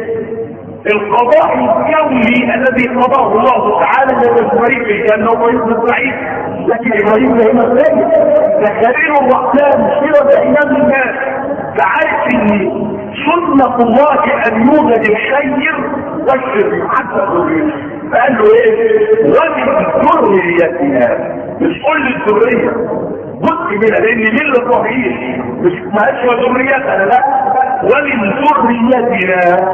القضاء الكوني الذي قضاه الله تعالى لابراهيم في الجنه وابراهيم سعيد. لكن ابراهيم هنا ثاني ده خليل الرحمن سيره امام الناس، فعارف ان سنه الله ان يوجد الخير والشر حتى الذريه. فقال له ايه؟ ومن ذريتنا، مش كل الذريه جزء منها، لان مله ابراهيم مش ماهاش ذريتنا، لا، ومن ذريتنا.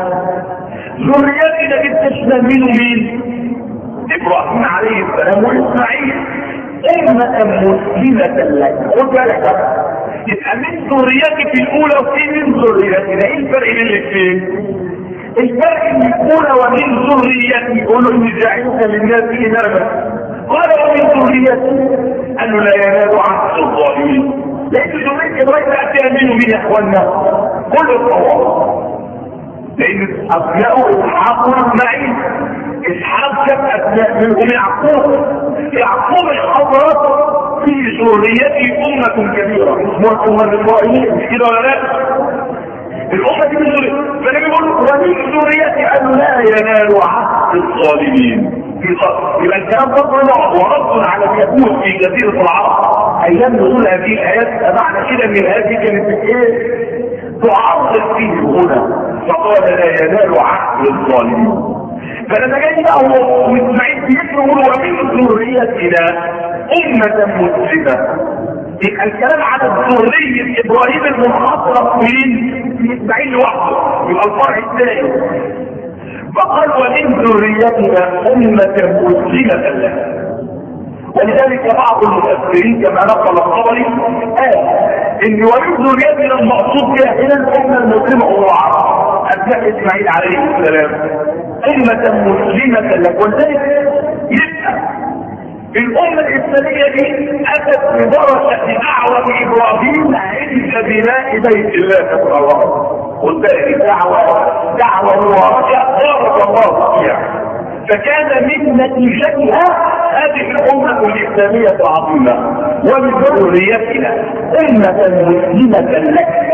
ذريتنا دي بتشمل مين ومين؟ ابراهيم عليه السلام واسماعيل. امة مسلمة لك. خد بالك بقى، يبقى من ذريتي في الاولى وفي من ذريتنا. ايه الفرق بين الاثنين؟ الفرق ان الاولى ومن ذريتي يقولوا اني جاعلك للناس اماما، قال ومن ذريتي قال له لا ينال عهد الظالمين، لان ذريه ابراهيم لا تامنوا مين يا اخوانا؟ كل الطوائف، لان ابناء اسحاق واسماعيل. اسحاق كان ابناء منهم يعقوب، يعقوب الحضرات في ذريته امه كبيره اسمها امه الاسرائيليه، مش كده ولا لا؟ الامه دي من ذريته، فالنبي بيقول ومن ذريتي قال له لا ينال عهد الظالمين. يبقى الكلام برضه ورد على اليهود في جزيره العرب ايام نزول هذه الايات. معنى كده ان الايات دي كانت ايه؟ تعرض فيه هنا، فقال لا ينال عهد الظالمين. فلما جاي بقى هو واسماعيل بيقول ومن ذريتنا امه مسلمه، يبقى الكلام على ذريه ابراهيم المنحصره فين؟ في اسماعيل لوحده، يبقى الفرع الثاني. فقال ومن ذريتنا امه مسلمه لك. ولذلك بعض المفسرين كما نقل الطبري قال ان ومن ذريتنا المقصود بها هنا الامه المسلمه هو العرب ابناء اسماعيل عليه السلام، امه مسلمه لك. ولذلك يبقى الامه الاسلاميه دي اتت ببركه دعوه ابراهيم عند بناء بيت الله تبارك الله. والباقي دعوه دعوه مباركه بارك الله فيها، فكان من نتيجتها هذه الامه الاسلاميه العظيمه. ومن ذريتنا امه مسلمه لك،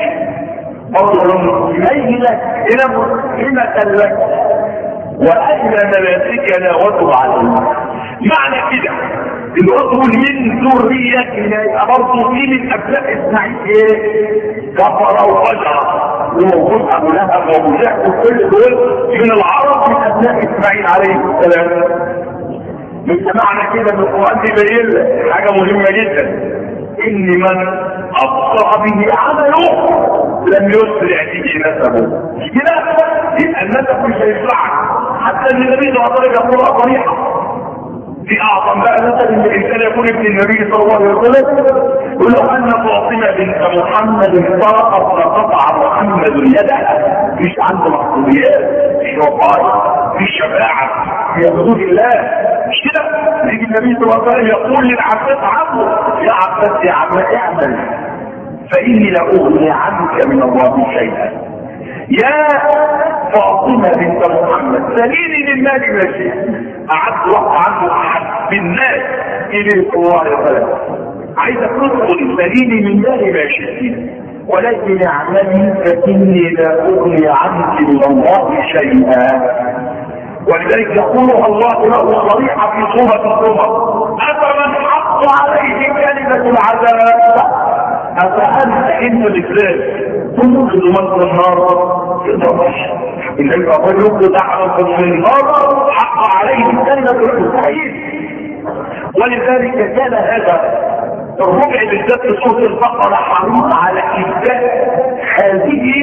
برضه اليه لك الى مسلمه لك وارنا مناسكنا وتب علينا. معنى كده العضو من ذريتنا يبقى برضه في من ابناء اسماعيل ايه؟ كفر وفجر، وموجود ابو لهب وابو جهل وكل دول من العرب من ابناء اسماعيل عليه السلام. مش معنى كده ان القران بيبين لك حاجه مهمه جدا، ان من ابطا به عمله لم يسرع به نسبه. مش كده؟ يبقى النسب مش هيسرعك، حتى ان النبي صلى الله عليه وسلم يقولها صريحه. في اعظم بقى مثل ان الانسان يكون ابن النبي صلى الله عليه وسلم يقول له ان فاطمه بنت محمد سرقت فقطع محمد يدها. مش عنده محسوبيات، مش وقايه، مش شفاعه في حدود الله. مش كده؟ يجي النبي صلى الله عليه وسلم يقول للعباس عمه يا عباس يا عم اعمل فاني لا اغني عنك من الله شيئا. يا فاطمه بنت محمد سليني للمال ماشي. قعدت وقت عنده احد بالناس اليه صلى الله عليه وسلم عايزك تدخل سليني من الله ما شئت، ولكن اعملي فاني لا اغني عنك من الله شيئا. ولذلك يقولها الله له صريحة في سورة الزمر: أفمن حق عليه كلمة العذاب أفأنت إن الإسلام تنقذ من النار تقدرش إن الأقل يقضي تعرف من النار حق عليه كلمة التوحيد. ولذلك كان هذا الربع بالذات في سورة البقرة حريص على إثبات هذه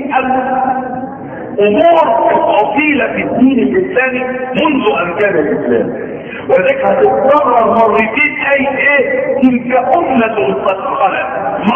الأمور الأصيلة في الدين الإسلامي منذ أن كان الإسلام. وذلك هتتكرر مرتين أي إيه تلك أمة قد خلت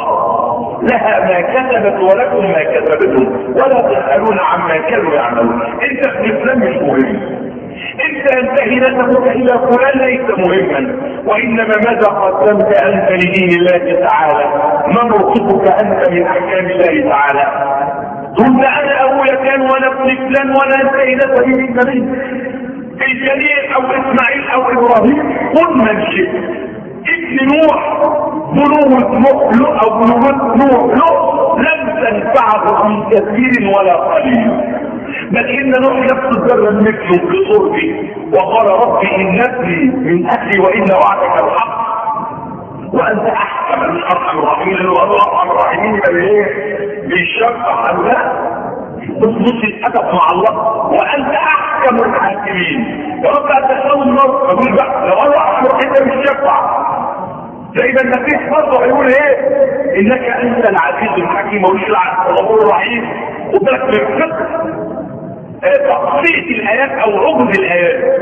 لها ما كسبت ولكم ما كسبتم ولا تسألون عما كانوا يعملون. أنت في الإسلام مش مهم، انت ينتهي نسبك الى فلان ليس مهما، وانما ماذا قدمت انت لدين الله تعالى، ما موقفك انت من احكام الله تعالى. ثم انا ابويا كان وانا ابن فلان وانا انتهي نسبي من النبي الجليل او اسماعيل او ابراهيم كل من شئت. ابن نوح بنوة نوح او بنوة نوح لم تنفعه في كثير ولا قليل، بل ان نوح نفس الذره مثله بقربي وقال ربي ان ابني من اهلي وان وعدك الحق وانت احكم من ارحم الراحمين. اللي هو ارحم الراحمين بايه؟ بالشفقه او لا؟ بص بص الادب مع الله وانت احكم الحاكمين. يا رب لا تساوي النار. اقول بقى لو قالوا ارحم الراحمين بالشفقه زي ما المسيح برضه هيقول ايه؟ انك انت العزيز الحكيم ومش الغفور الرحيم. خد بالك من الفقه تقصية الايات او عجز الايات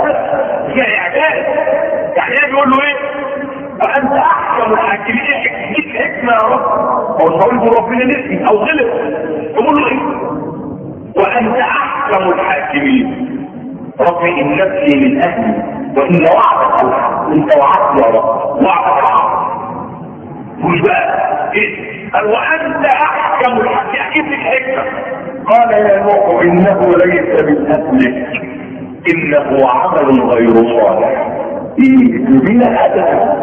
هي اعجاز. يعني ايه بيقول له ايه؟ فانت احكم الحاكمين. ايه حكمه يا رب؟ هو صليب ربنا نسي او غلط يقول له ايه؟ وانت احكم الحاكمين. ربي ان نفسي من اهلي وان وعدك الحق. انت وعدت يا رب وعدك الحق. مش بقى ايه؟ قال وانت احكم الحاكمين. اكيد لك حكمه. قال يا نوح انه ليس من اهلك انه عمل غير صالح. ايه من الادب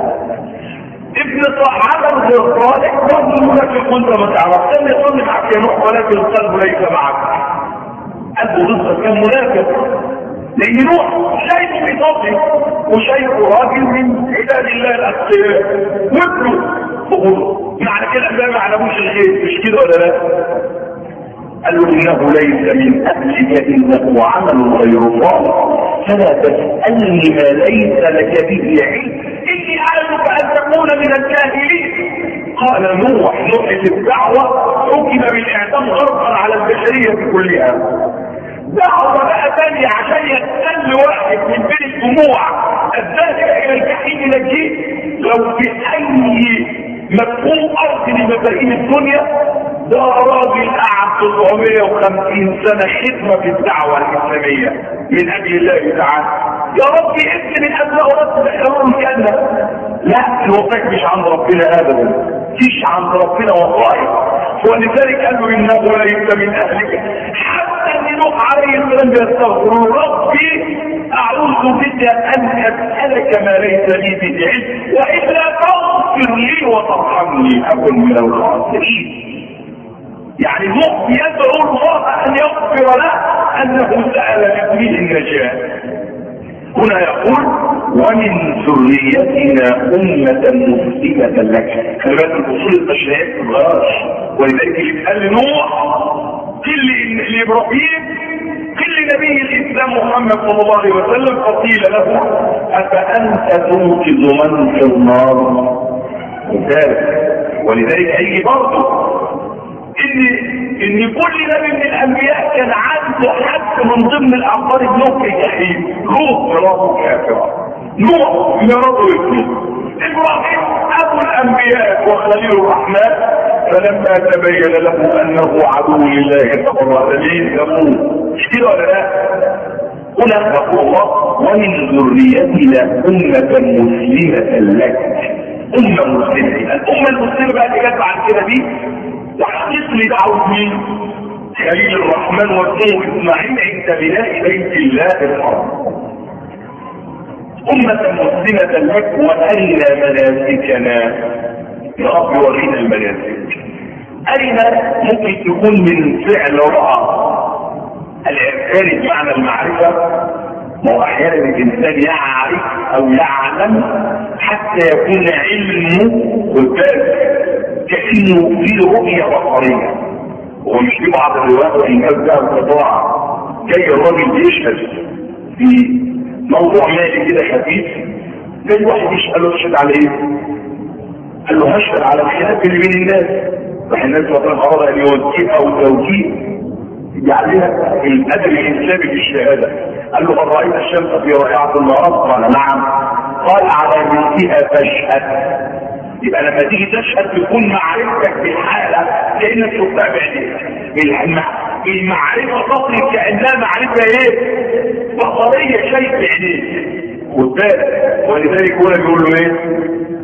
ابن صح عمل غير صالح برضه منافق وانت ما تعرف. كان يصلي معك يا نوح ولكن قلبه ليس معك. قلبه لسه كان منافق لان نوح شايفه بيصلي وشايفه راجل من عباد الله الاتقياء وابنه فقوله معنى كده ما يعلموش الخير. مش كده ولا لا؟ قال له انه ليس من اهلك انه عمل غير صالح فلا تسالني ما ليس لك به علم اني اعلمك ان تكون من الجاهلين. قال نوح نوح الدعوه حكم بالاعدام غرقا على البشريه كلها. دعوه بقى ثانيه عشان يستل واحد من بين الجموع الذاهب الى الجحيم نجيه. لو في اي مفهوم ارض لمفاهيم الدنيا ده راجل قعد تسعمية وخمسين سنة خدمة في الدعوة الإسلامية من أجل الله تعالى. يا رب ابن من أبناء رب تدخلون الجنة. لا الوظائف مش عند ربنا أبدا، مش عند ربنا وظائف. ولذلك قال له إنه ليس من أهلك. حتى أن نوح عليه السلام يستغفر ربي أعوذ بك أن أسألك ما ليس لي به علم وإلا تغفر لي وترحمني أكن من الخاسرين. يعني نوح يدعو الله ان يغفر له انه سال لابنه النجاه. هنا يقول ومن ذريتنا امه مسلمه لك. خلي بالك الاصول التشريعيه ما تتغيرش. ولذلك يتقال لنوح كل لابراهيم كل نبي الاسلام محمد صلى الله عليه وسلم فقيل له افانت توقظ من في النار. ولذلك هيجي برضه ان ان كل نبي من الانبياء كان عنده حد من ضمن الاعمار ابنه الجحيم. لوط مراته كافره، نوح مراته ابنه، ابراهيم ابو الانبياء وخليل الرحمن فلما تبين له انه عدو لله تبرأ من يقول. مش كده ولا لا؟ هنا يقول الله ومن ذريتنا امه مسلمه لك. امه مسلمه. الامه المسلمه بقى اللي جت بعد كده دي وحقيق لي دعوة مين؟ خليل الرحمن وابنه اسماعيل عند بناء بيت الله الحرام. أمة مسلمة لك وأرنا مناسكنا. يا رب ورينا المناسك. أرنا ممكن تكون من فعل رأى الإعفان بمعنى المعرفة. ما هو أحيانا الإنسان يعرف أو يعلم حتى يكون علمه والباب كأنه في رؤية بصرية. ومش في بعض الروايات الناس ده القطاع جاي الراجل يشهد في موضوع مالي كده خفيف، جاي واحد يسأله يشهد على ايه؟ قال له هشهد على الخلاف اللي بين الناس. راح الناس مثلا أراد أن يوجيه أو توجيه يعلمها الأدب الإنساني في الشهادة. قال له هل رأيت الشمس في رائعة النهار؟ قال نعم. قال على مثلها تشهد. يبقى لما تيجي تشهد تكون معرفتك بالحالة كأنك شفتها بعينيك. المعرفة تصل كأنها معرفة ايه؟ بصرية، شيء بعينيك. خد بالك. ولذلك هو بيقول له ايه؟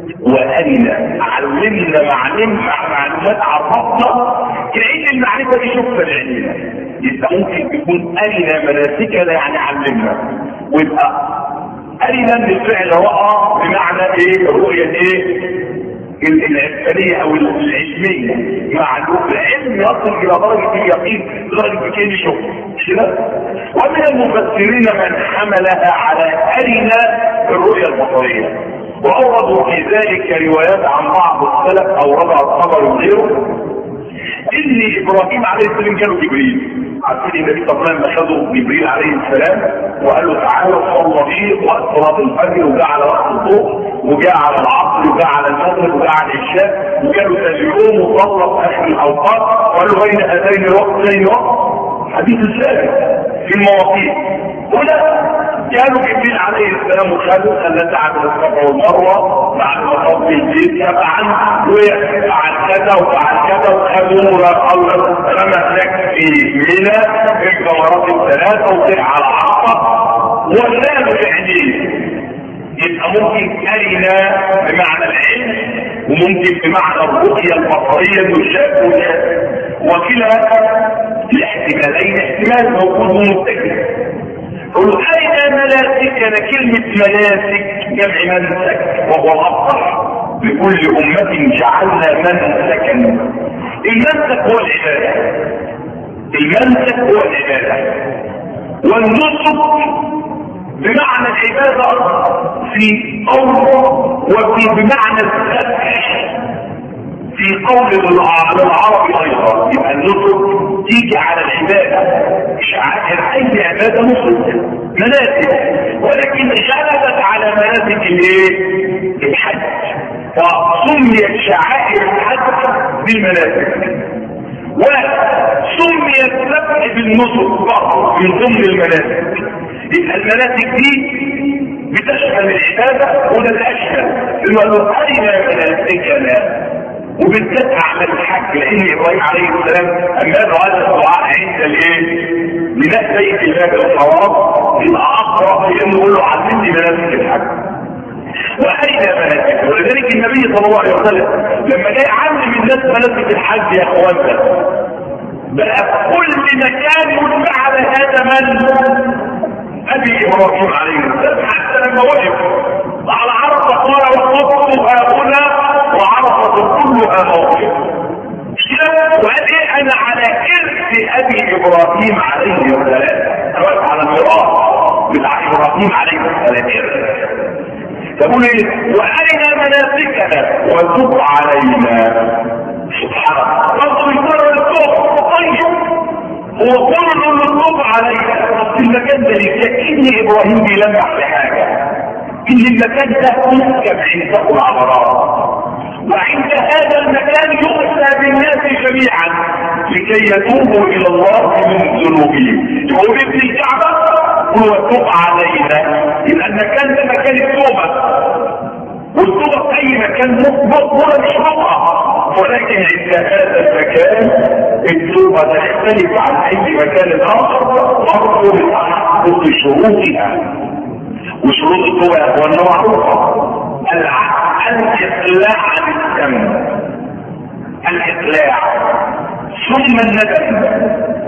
وأرنا علمنا معلومات عرفنا كأن المعرفة دي شفتها بعينينا. يبقى ممكن تكون أرنا مناسكنا يعني علمنا، ويبقى أرنا بالفعل رأى بمعنى ايه؟ الرؤية ايه؟ العلمية او العلمية. معلوم العلم يصل الى درجة اليقين، درجة كأن شوف كده. ومن المفسرين من حملها على أرنا الرؤية البصرية، وأوردوا في ذلك روايات عن بعض السلف أوردها الطبري وغيره إن إبراهيم عليه السلام جاله جبريل. عارفين النبي صلى الله عليه وسلم أخذه جبريل عليه السلام وقال له تعالى صلى فيه وقت صلاة الفجر، وجاء على وقت الظهر وجاء على العصر وجاء على المغرب وجاء على العشاء، وجاء له ثاني يوم وصلى في آخر الأوقات، وقال له بين هذين الوقتين وقت. حديث الثالث في المواقيت. هنا كانوا جبريل عليه السلام وخالد خلى تعمل الصفا والمروه بعد ما صلى البيت تبعا وفعل كذا وفعل كذا وخدوا رمى هناك في منى الجمرات الثلاثه وطلع على عرفه ونام بعينيه. يبقى ممكن أرنا بمعنى العلم وممكن بمعنى الرؤية البصرية المشاهد، وكلا الاحتمالين احتمال موجود ومتجه. قل أين مناسكنا؟ كلمة مناسك جمع منسك وهو الأفضل. لكل أمة جعلنا منسكا. المنسك هو العبادة. المنسك هو العبادة. والنسك بمعنى العبادة في قوله وفي بمعنى الذبح في قول العرب ايضا. يبقى النسك تيجي على العبادة، شعائر اي عبادة نسك مناسك، ولكن غلبت على مناسك الايه؟ الحج، فسميت شعائر الحج بالمناسك، وسميت الذبح بالنسك فقط من ضمن المناسك. يبقى المناسك دي بتشمل العبادة وده الاشمل انه قالوا أرنا مناسكنا، وبالذات اعمال الحج، لان ابراهيم عليه السلام اما قالوا هذا الدعاء عند الايه؟ لناس بيت الله بالصواب يبقى اقرب لانه يقول له علمني مناسك الحج. وأرنا مناسك. ولذلك النبي صلى الله عليه وسلم لما جاي يعلم الناس مناسك الحج يا اخوانا بقى كل مكان يتبع على هذا من أبي إبراهيم عليه السلام، حتى لما وقف على عرفة قال وقفتها هنا وعرفة كلها موقف. وقال إيه؟ أنا على إرث أبي إبراهيم عليه السلام. أنا واقف على الميراث بتاع إبراهيم عليه السلام إرث. تقول إيه؟ وأرنا مناسكنا وتب علينا. سبحان الله. برضه يقول التوبة طيب وقول له الطب عليك في المكان ده لكن ابراهيم بيلمح لحاجه ان المكان ده يسكب عنده العبرات، وعند هذا المكان يؤتى بالناس جميعا لكي يتوبوا الى الله من ذنوبهم. يقول ابن الكعبه هو تب علينا، يبقى المكان ده مكان التوبه، والتوبه في اي مكان مقبوله مش مقبوله، ولكن عند هذا المكان التوبة تختلف عن اي مكان اخر برضه بتحقق شروطها. وشروط التوبة يا اخوانا معروفة: الاقلاع عن الذنب، الاقلاع ثم الندم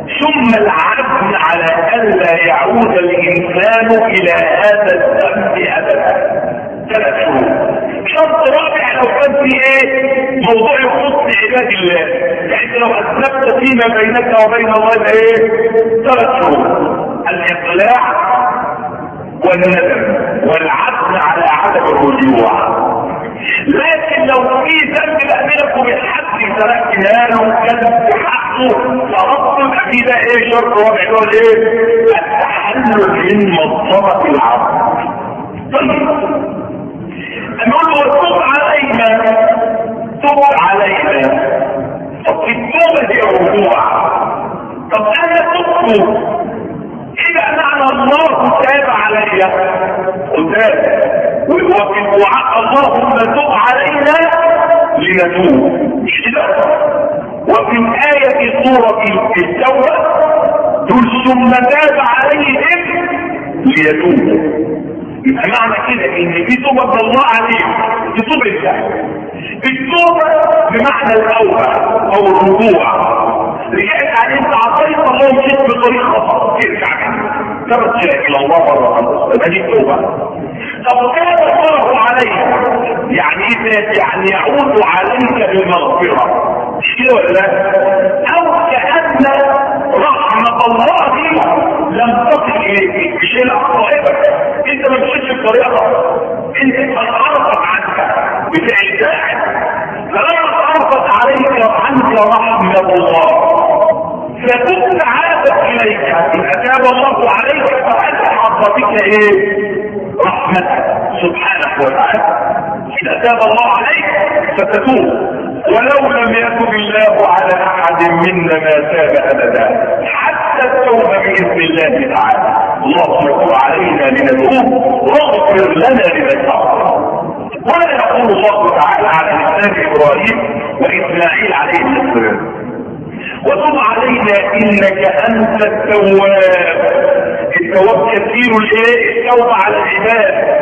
ثم العزم على الا يعود الانسان الى هذا الذنب ابدا. ثلاث شروط. شرط رابع لو كان في ايه موضوع يخص عباد الله، يعني لو اثبتت فيما بينك وبين الله ايه ثلاث شروط: الاقلاع والندم والعزم على عدم الرجوع. لكن لو في ذنب بينك وبين حد تركناه له كان حقه فربط في ده ايه شرط رابع اللي هو ايه التحلل من مصدر العبد. طيب نقول له تب علينا تب علينا. طب في التوبه دي الرجوع. طب انا تبت اذا معنى الله تاب علي قدام وفي الدعاء اللهم تب علينا لنتوب مش كده. وفي الآية في سورة التوبة ثم تاب عليهم ليتوبوا. يبقى معنى كده ان في توبة من الله عليهم في توبة الله. التوبة بمعنى التوبة او الرجوع. رجعت عليه انت عطيت الله ومشيت بطريق خطأ ترجع منه ترجع الى الله مرة خمسة. هذه التوبة. طب كان الله عليك يعني ايه؟ يعني يعود عليك بالمغفرة مش كده ولا لا؟ او كأن رحمة الله لم تصل اليك مش الاخطائك انت ما مشيتش بطريقة انت انحرفت عنك بفعل فاعل. فلما انحرفت عليك عنك رحمة الله فتبت عادت اليك ان اتاب الله عليك فانت حضرتك ايه؟ رحمته سبحانه وتعالى. إذا تاب الله عليك فتتوب. ولو لم يتب الله على أحد منا ما تاب أبدا حتى التوبة بإذن الله تعالى. اللهم تب علينا لنتوب واغفر لنا لنتوب. ولا يقول الله تعالى على لسان إبراهيم وإسماعيل عليه السلام وتب علينا إنك أنت التواب. التواب كثير الايه التوبة على العباد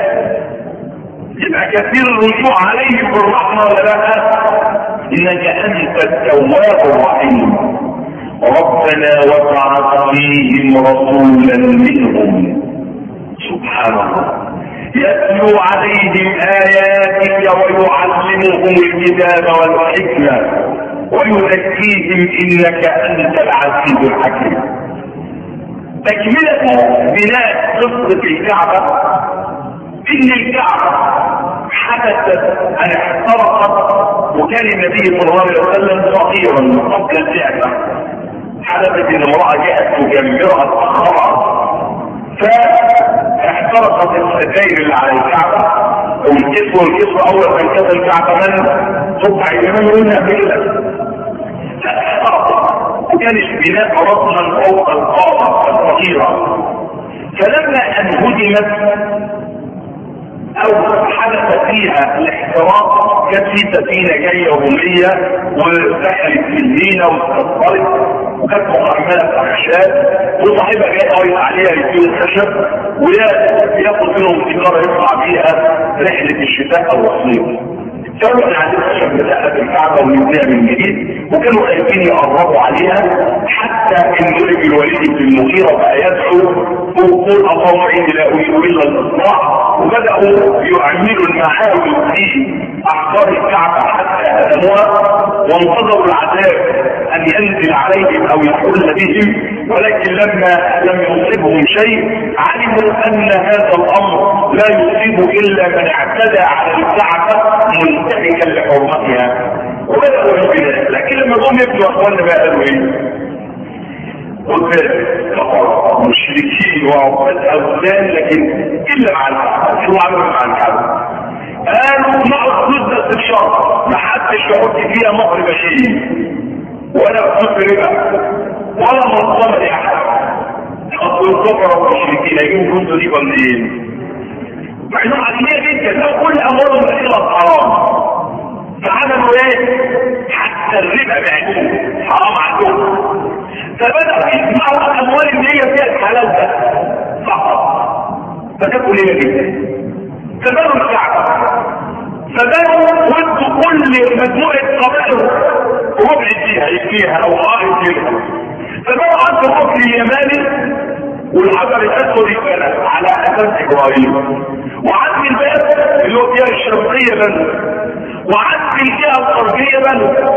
يبقى كثير الرجوع عليه بالرحمة ولا لا؟ انك انت التواب الرحيم. ربنا وابعث فيهم رسولا منهم سبحان الله يتلو عليهم آياتك ويعلمهم الكتاب والحكمة ويزكيهم انك انت العزيز الحكيم. تكملة بناء قصة الكعبة ان الكعبة حدثت ان احترقت وكان النبي صلى الله عليه وسلم صغيرا قبل البعثة. حدثت ان امرأة جاءت تجمرها تأخرها فاحترقت الستائر اللي على الكعبة والكسوة والكسوة اول ما انكسر الكعبة من تقع اليمن منها بكلة فاحترقت وكان البناء رطما فوق القاعة الصغيرة. فلما ان هدمت او حدث فيها الاحتراق كانت في سفينه جايه روميه ودخلت في المينا واستثمرت وكانت محمله باخشاب وصاحبها جاي قايم عليها يديله الخشب وياخد منهم تجاره يطلع بيها رحله الشتاء او الصيف. كانوا قاعدين الخشب بتاعها في الكعبه ونبنيها من جديد وكانوا خايفين يقربوا عليها حتى ان ولد الوليد بن المغيره بقى يدعو ويقول اللهم اني لا اريد الا الاصلاح وبداوا يعملوا المعاول في احجار الكعبه حتى هدموها وانتظروا العذاب ان ينزل عليهم او يحل بهم ولكن لما لم يصيبهم شيء علموا ان هذا الامر لا يصيب الا من اعتدى على الكعبه منتهكا لحرمتها وبداوا بذلك. لكن لما جم يبنوا اخواننا بقى قالوا ايه؟ قلت مشركين وعباد اوثان لكن الا مع الكعبه. شو عملوا مع الكعبه؟ قالوا نقعد ضد الشرط ما حدش يحط فيها مهر بشري ولا فلوس ربا ولا منظمه لاحد. حطوا الكفر والمشركين هيجيبوا فلوس دي منين؟ مع انهم عاديين جدا لو كل اموالهم داخله حرام فعملوا ايه؟ حتى الربا بعدوه حرام عندهم. فبدأوا يسمعوا الأموال اللي هي فيها الحلال ده فقط فتكوا ليه جدا. فبنوا الكعبة فبنوا ودوا كل مجموعة قبائل ربع فيها يكفيها أو قائد فيها فبقى عنده الركن اليماني والحجر الاسود يتبنى على اساس ابراهيم، وعند الباب اللي هو فيها الشرقيه بنى، وعند الجهه الغربيه بنى،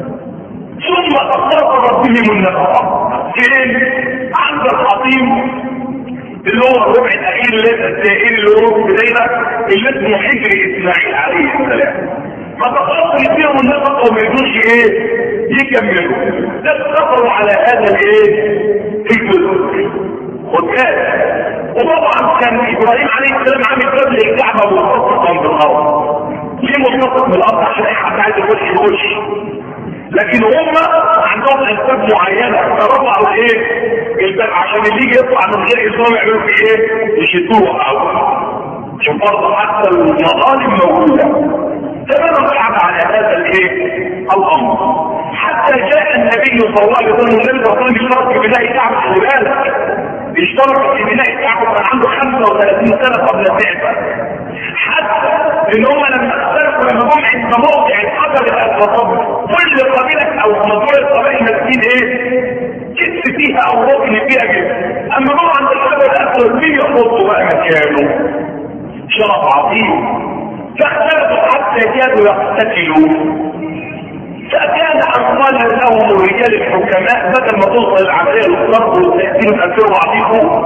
ثم اقرب بهم النفقه فين؟ عند الحطيم اللي هو الربع الاخير الدائري اللي هو بدايه اللي اسمه حجر اسماعيل عليه السلام. فتقرب فيهم النفقه وما يجوش ايه؟ يكملوا. تتقروا على هذا الايه؟ الجزء. خد بالك. وطبعا كان ابراهيم عليه السلام عامل باب للكعبه متصلا بالارض. ليه متصل بالارض؟ عشان اي حد عايز يخش يخش. لكن هم عندهم اسباب معينه فرفعوا الايه؟ الباب عشان اللي يجي يطلع من غير اسلام يعملوا فيه ايه؟ يشدوه او شوف برضه حتى المظالم موجوده. تمام الكعبه على هذا الايه؟ الامر. حتى جاء النبي صلى الله عليه وسلم النبي صلى الله عليه وسلم اشترك في بناء الكعبه. خلي بالك اشترك في بناء الكعبه كان عنده خمسة وثلاثين سنه قبل البعثه. حتى ان هم لما اختلفوا لما جم عند موضع الحجر الاسود كل قبيله او مجموعه قبائل مسكين ايه؟ كتف فيها او ركن فيها جدا. اما جم عند الحجر الاسود مين يحطوا بقى مكانه؟ شرف عظيم. فاختلفوا حتى كانوا يقتتلوا. فكان أنقال لهم الرجال الحكماء بدل ما توصل العملية للضرب والتأثير الأكثر وعطيكم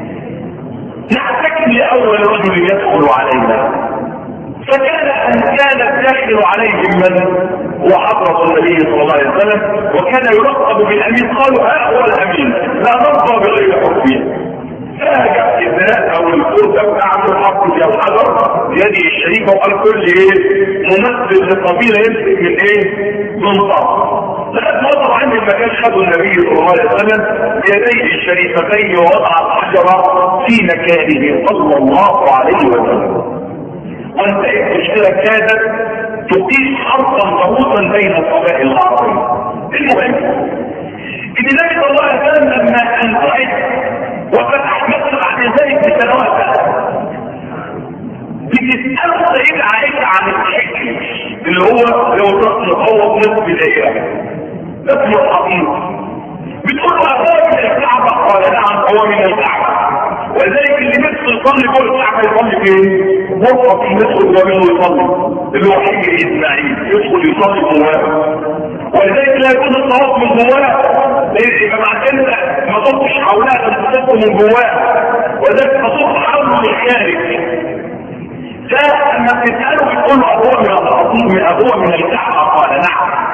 نحتكم لأول رجل يدخل علينا. فكان أن كان الداخل عليهم من هو حضرة النبي صلى الله عليه وسلم وكان يلقب بالأمين. قالوا ها هو الأمين لا نرضى بغير حكمه. فاجأ الذات او الكرسة بتاعته حطه في الحجر بيده الشريفة وقال كل ايه ممثل للقبيلة يمسك من ايه من طرف. لقد وضع عند المكان خدوا النبي صلى الله عليه وسلم بيديه الشريفتين ووضع الحجر في مكانه صلى الله عليه وسلم. وانتهت مشكلة كادت تقيس حرقا ضغوطا بين القبائل العربية. المهم ان النبي صلى الله عليه وسلم لما انتهت وفتح مصر بعد ذلك بسنوات بتسأل سيدة عائشة عن الحج اللي هو لو الرسم هو نصف دائرة نصف الحقيق. بتقول له هو من الكعبة؟ قال نعم هو من الكعبة. ولذلك اللي نفسه يصلي جوه الكعبة يصلي فين؟ مرة في نفسه منه يصلي اللي هو حجر اسماعيل يدخل يصلي جواه. ولذلك لا يكون الطواف من جواه يبقى مع انت ما تطفش حولها بس تطف من جواه. ولذلك تطف حوله من الخارج. ده لما بتساله بتقول له هو من الأرض هو من الكعبة؟ قال نعم.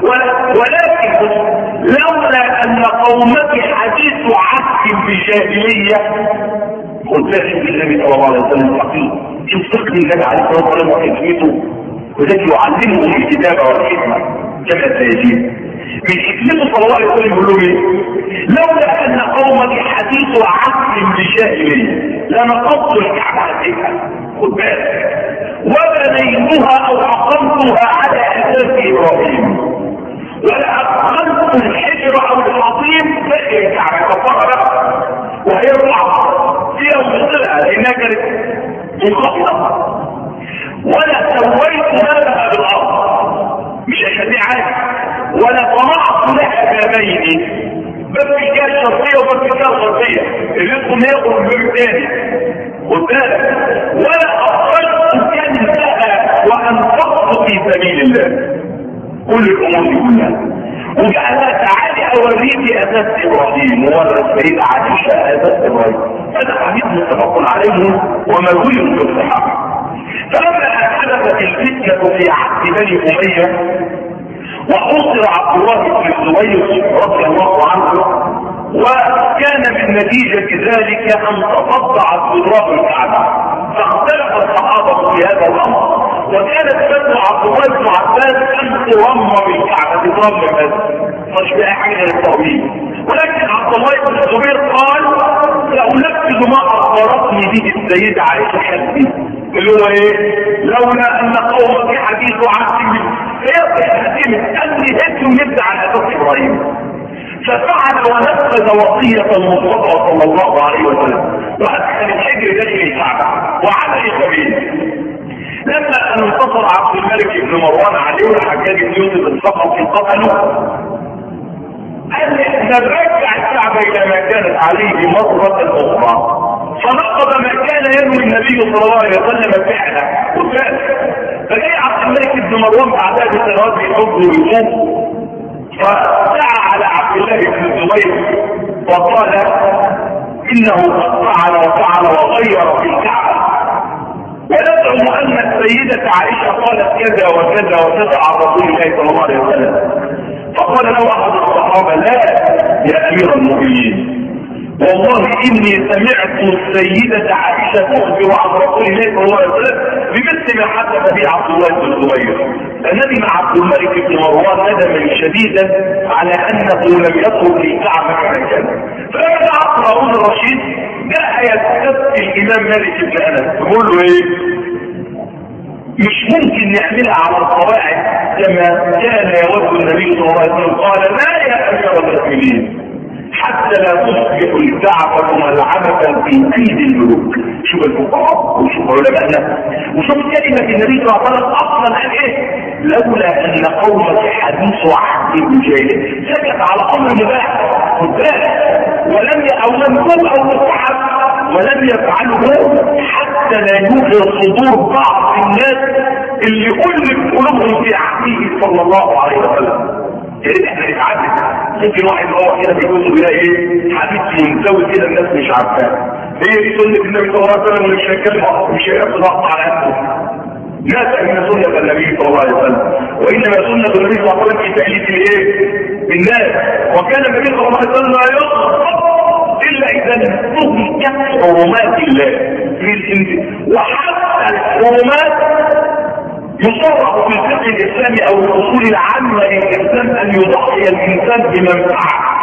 ولكن لولا ان قومك حديث عهد بجاهليه قلت لك النبي صلى الله عليه وسلم فقيه يستقبل النبي عليه الصلاه والسلام وحكمته وذلك يعلمهم الكتابه والحكمه كما سيجيب من حكمته صلى الله عليه وسلم. يقول له ايه؟ لولا ان قومك حديث عهد بجاهليه لنقضت الكعبه عليها. خد بالك وبنيتها او اقمتها على اساس ابراهيم ولا أدخلت الحجر أو الحطيم فإن الكعبة كفارة بقى وهيرفع فيها ومثلها لأنها كانت منخفضة ولا سويت لها بالأرض مش هيخليها عادي ولا طمعت لها بابين باب في الجهة الشرقية وباب في الجهة الغربية اللي يدخل ياخد من الباب الثاني. خد بالك ولا أخرجت كنزها وأنفقت في سبيل الله. كل الامور دي كلها وجعلها تعالي اوريك اساس ابراهيم وورث سيدة عائشة اساس ابراهيم. هذا حديث متفق عليه ومروي في الصحابة. فلما حدثت الفتنة في عهد بني امية وحصر عبد الله بن الزبير رضي الله عنه وكان من نتيجة ذلك ان تصدعت جدران الكعبة فاختلف الصحابة في هذا الامر. وكانت فتوى عبد الله بن عباس ان ترمم الكعبه ترمم بس مش بقى حاجه للتأويل. ولكن عبد الله بن الزبير قال سأنفذ ما اخبرتني به السيده عائشه حسبي اللي هو ايه؟ لولا ان قومك حديث عهد فيصح هديم اني هدم نبدا على اساس ابراهيم. ففعل ونفذ وصيه المصطفى صلى الله عليه وسلم وادخل الحجر داخل الكعبه وعلى سبيل. لما ان انتصر عبد الملك بن مروان عليه والحجاج بن يوسف الثقفي قتله قال احنا نرجع الكعبة الى ما كانت عليه مرة اخرى. فنقض ما كان ينوي النبي صلى الله عليه وسلم فعلا وفعلا. فجاء عبد الملك بن مروان بعدها بسنوات يحب ويصوم، فدعا على عبد الله بن الزبير وقال انه قد فعل وفعل وغير في الكعبة، ويزعم ان السيدة عائشة قالت كذا وكذا وكذا عن رسول الله صلى الله عليه وسلم. فقال له احد الصحابة لا يا امير المؤمنين، والله اني سمعت السيدة عائشة تخبر عن رسول الله صلى الله عليه وسلم بمثل ما حدث به عبد الله بن الزبير. فندم عبد الملك بن مروان ندما شديدا على انه لم يترك الكعبة كما كان. فلما دعا هارون الرشيد جاء يستفتي الامام مالك بن انس يقول له ايه؟ مش ممكن نعملها على القواعد كما كان يود النبي صلى الله عليه وسلم. قال لا يا امير المؤمنين، حتى لا تصبح الكعبة ملعبة في ايدي الملوك. شوف الفقهاء وشوف علماءنا وشوف كلمة النبي صلى الله عليه وسلم اصلا قال ايه؟ لولا ان قومك حديث عهد بجاهل. سكت على امر مباح ولم او مندوب او مستحب ولم يفعله حتى لا يوجد صدور بعض الناس اللي كل قلوبهم في عهده صلى الله عليه وسلم. يعني احنا نتعدد ممكن واحد هو كده بيقول بيلاقي ايه حديث منزوي كده الناس مش عارفاه. هي دي سنه النبي صلى الله عليه وسلم اللي مش هيتكلم مش هياخد ضغط على نفسه. لا تأمين سنة النبي صلى الله عليه وسلم، وإنما سنة النبي صلى الله عليه وسلم في تأليف الايه؟ بالناس. وكان النبي صلى الله عليه وسلم لا يخطب إلا إذا نهكت حرمات الله في الإنسان. وحتى الحرمات يصرح في الفقه الإسلامي أو الأصول العامة للإسلام أن يضحي الإنسان بمنفعة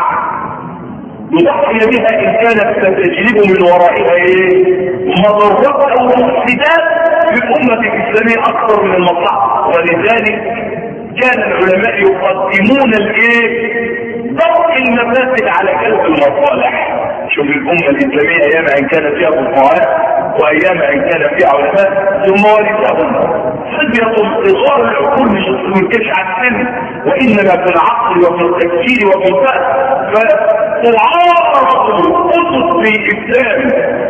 يضحي بها إن كانت ستجلب من ورائها إيه؟ مضرات أو مفسدات للأمة الإسلامية أكثر من المصلحة. ولذلك كان العلماء يقدمون الإيه؟ ضبط المفاسد على جلب المصالح. شوف الأمة الإسلامية أيام أن كان فيها فقهاء وأيام أن كان فيها علماء ثم ورثهم خبرة صغار العقول مش تنكش على السن وإنما في العقل وفي التفكير وفي الفهم. فتعارض الأسس في الإسلام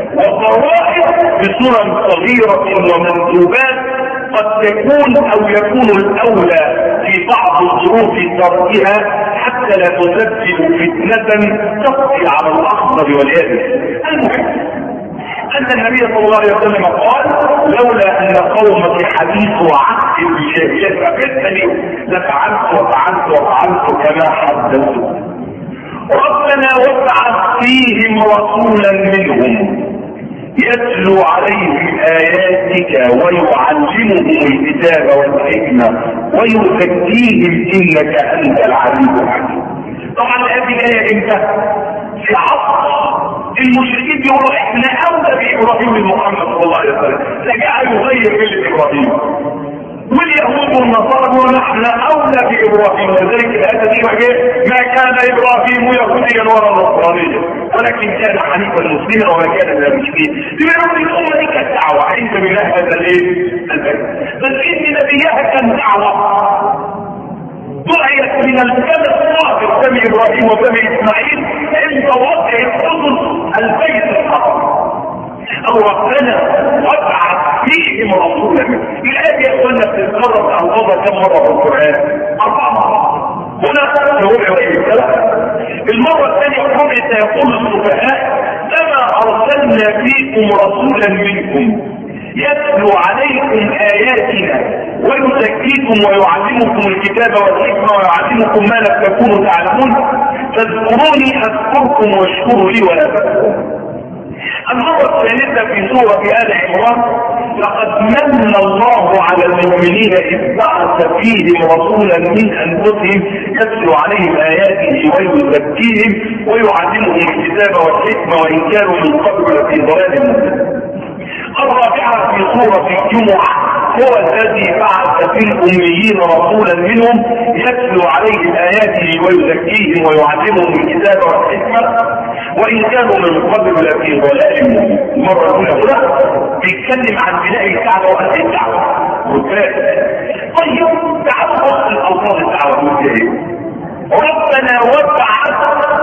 وفرائض بصورة صغيرة ومندوبات قد تكون أو يكون الأولى في بعض الظروف تركها حتى لا تسبب فتنة تقضي على الأخضر واليابس. المهم أن النبي صلى الله عليه وسلم قال لولا أن قومك حديث عهد بالجاهلية ففتني لفعلت وفعلت وفعلت كما حدثت. ربنا وابعث فيهم رسولا منهم يتلو عليهم آياتك ويعلمهم الكتاب والحكمة ويزكيهم إنك أنت العزيز الحكيم. طبعا هذه الآية امتى؟ في عصر المشركين بيقولوا احنا اولى بابراهيم من محمد صلى الله عليه وسلم، فجاء يغير مله ابراهيم. واليهود والنصارى بيقولوا نحن اولى بابراهيم، ولذلك الايه دي ما كان ابراهيم يهوديا ولا نصرانيا ولكن كان حنيفا مسلما وما كان من المشركين. بيقولوا الامه دي كانت دعوه عند بناء هذا الايه؟ البيت. بس ان نبيها كان دعوه دعيت من الفم الصادق فم ابراهيم وفم اسماعيل عند وضع الحدث البيت الحرام. او ربنا وابعث فيهم رسولا منهم. الايه يا اخوانا بتتكرر الفاظها كم مره في القران؟ اربع مرات. هنا نقول المره الثانيه ربع سيقول السفهاء كما ارسلنا فيكم رسولا منكم يتلو عليكم آياتنا ويزكيكم ويعلمكم الكتاب والحكمة ويعلمكم ما لم تكونوا تعلمون فاذكروني أذكركم واشكروا لي ولا تكفرون. المرة الثالثة في سورة آل عمران لقد من الله على المؤمنين إذ بعث فيهم رسولا من أنفسهم يتلو عليهم آياته ويزكيهم ويعلمهم الكتاب والحكمة وإن كانوا من قبل لفي ضلال مبين. الرابعة في سورة الجمعة هو الذي بعث في الأميين رسولا منهم يتلو عليهم آياته ويزكيهم ويعلمهم الكتاب والحكمة وإن كانوا من قبل لفي ضلال مبين. المرة الأولى هنا بيتكلم عن بناء الكعبة وأهل الدعوة. طيب تعالوا نبص الألفاظ الدعوة ازاي؟ ربنا وابعث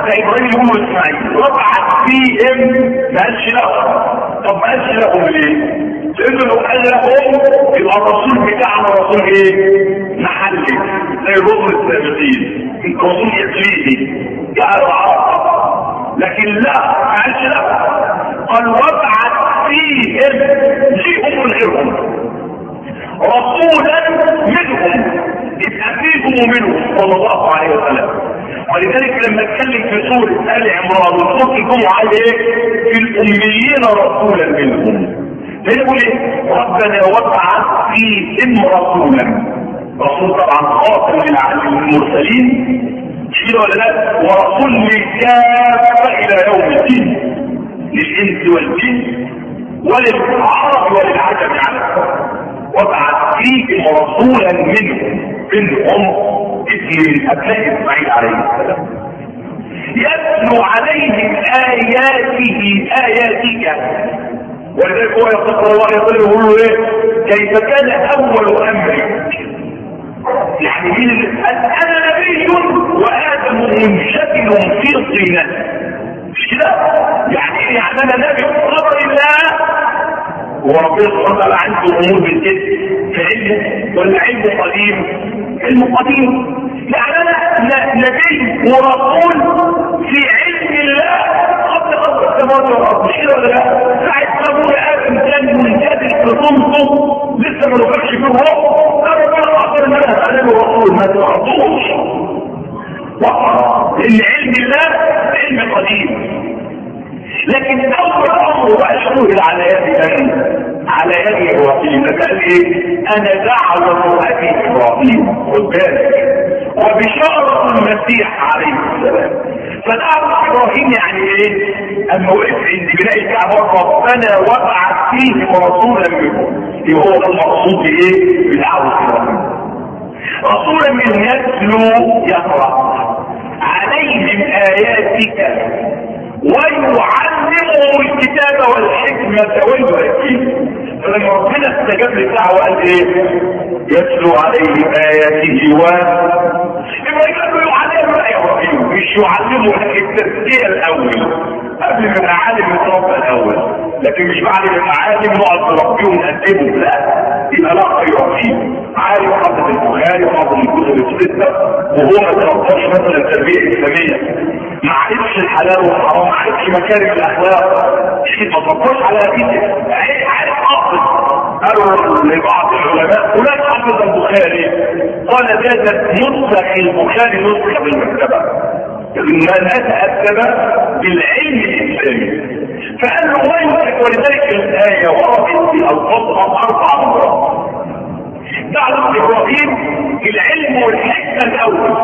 حتى ابراهيم يقول اسماعيل وابعث فيهم ما قالش لهم. طب ما قالش لهم ليه؟ لانه لو قال لهم يبقى الرسول بتاعنا رسول ايه؟ محلي زي الرسل السابقين، رسول اقليمي يعني عرب. لكن لا ما قالش لهم، قال وابعث فيهم ليهم غيرهم رسولا منهم يبقى فيهم ومنهم صلى الله عليه وسلم. ولذلك لما اتكلم في سورة آل عمران وسورة الجمعة قال ايه؟ في الأميين رسولا منهم. فيقول ايه؟ ربنا وابعث فيهم رسولا. رسول طبعا خاص للمرسلين شيء ولا لا؟ ورسول للكافة إلى يوم الدين للإنس والجن وللعرب وللعجم على وابعث فيهم رسولا منهم منهم اسم من ابناء اسماعيل عليه السلام يتلو عليهم اياته اياتك. ولذلك هو يقول الله يقول له ايه؟ كيف كان اول امرك؟ يعني مين اللي انا نبي وادم منشكل في طينته مش كده؟ يعني يعني انا نبي بقدر الله وربنا سبحانه وتعالى عنده امور بالجد في علمه ولا علمه قديم؟ علمه قديم. يعني انا نبي ورسول في علم الله قبل خلق السماوات والارض مش كده ولا لا؟ ساعه ما ابويا ادم كان منجذب في طمطم لسه ما نفكش فيه هو قال ربنا اقدر ان انا اعلمه رسول ما تعرفوش. لان علم الله علم قديم. لكن اول امر بقى شروط على يد على يد ابراهيم قال ايه؟ انا دعوه ابي ابراهيم خد بالك وبشاره المسيح عليه السلام. فدعوه ابراهيم يعني ايه؟ اما وقف عند بناء الكعبه ربنا وابعث فيهم رسولا منهم. يبقى هو ده المقصود بايه؟ بدعوه ابراهيم رسولا من يتلو يقرا عليهم اياتك ويعلمهم الكتاب والحكمة ويزكيهم. فلما ربنا استجاب للدعوة وقال ايه؟ يتلو عليهم آياته و يبقى يقولوا يعلموا يا ابراهيم مش يعلموا التزكية الأول قبل ما العالم يتربى الأول. لكن مش بعد ما العالم نقعد نربيه ونقدمه لا، يبقى لا ابراهيم عالم حافظ البخاري وحافظ الكتب الستة وهو ما ترباش مثلا التربية الإسلامية، ما عرفش الحلال والحرام، ما عرفش مكارم الاخلاق، شيء ما تطبقش على نتيجه عارف حافظ. قالوا لبعض العلماء فلان حافظ البخاري قال زادت نسخ البخاري نسخه بالمكتبه من اتأدب بالعلم الاسلامي. فقال له ما يمسك. ولذلك الايه وردت في الفاظها اربع مرات. دعوه ابراهيم العلم والحكمه الاول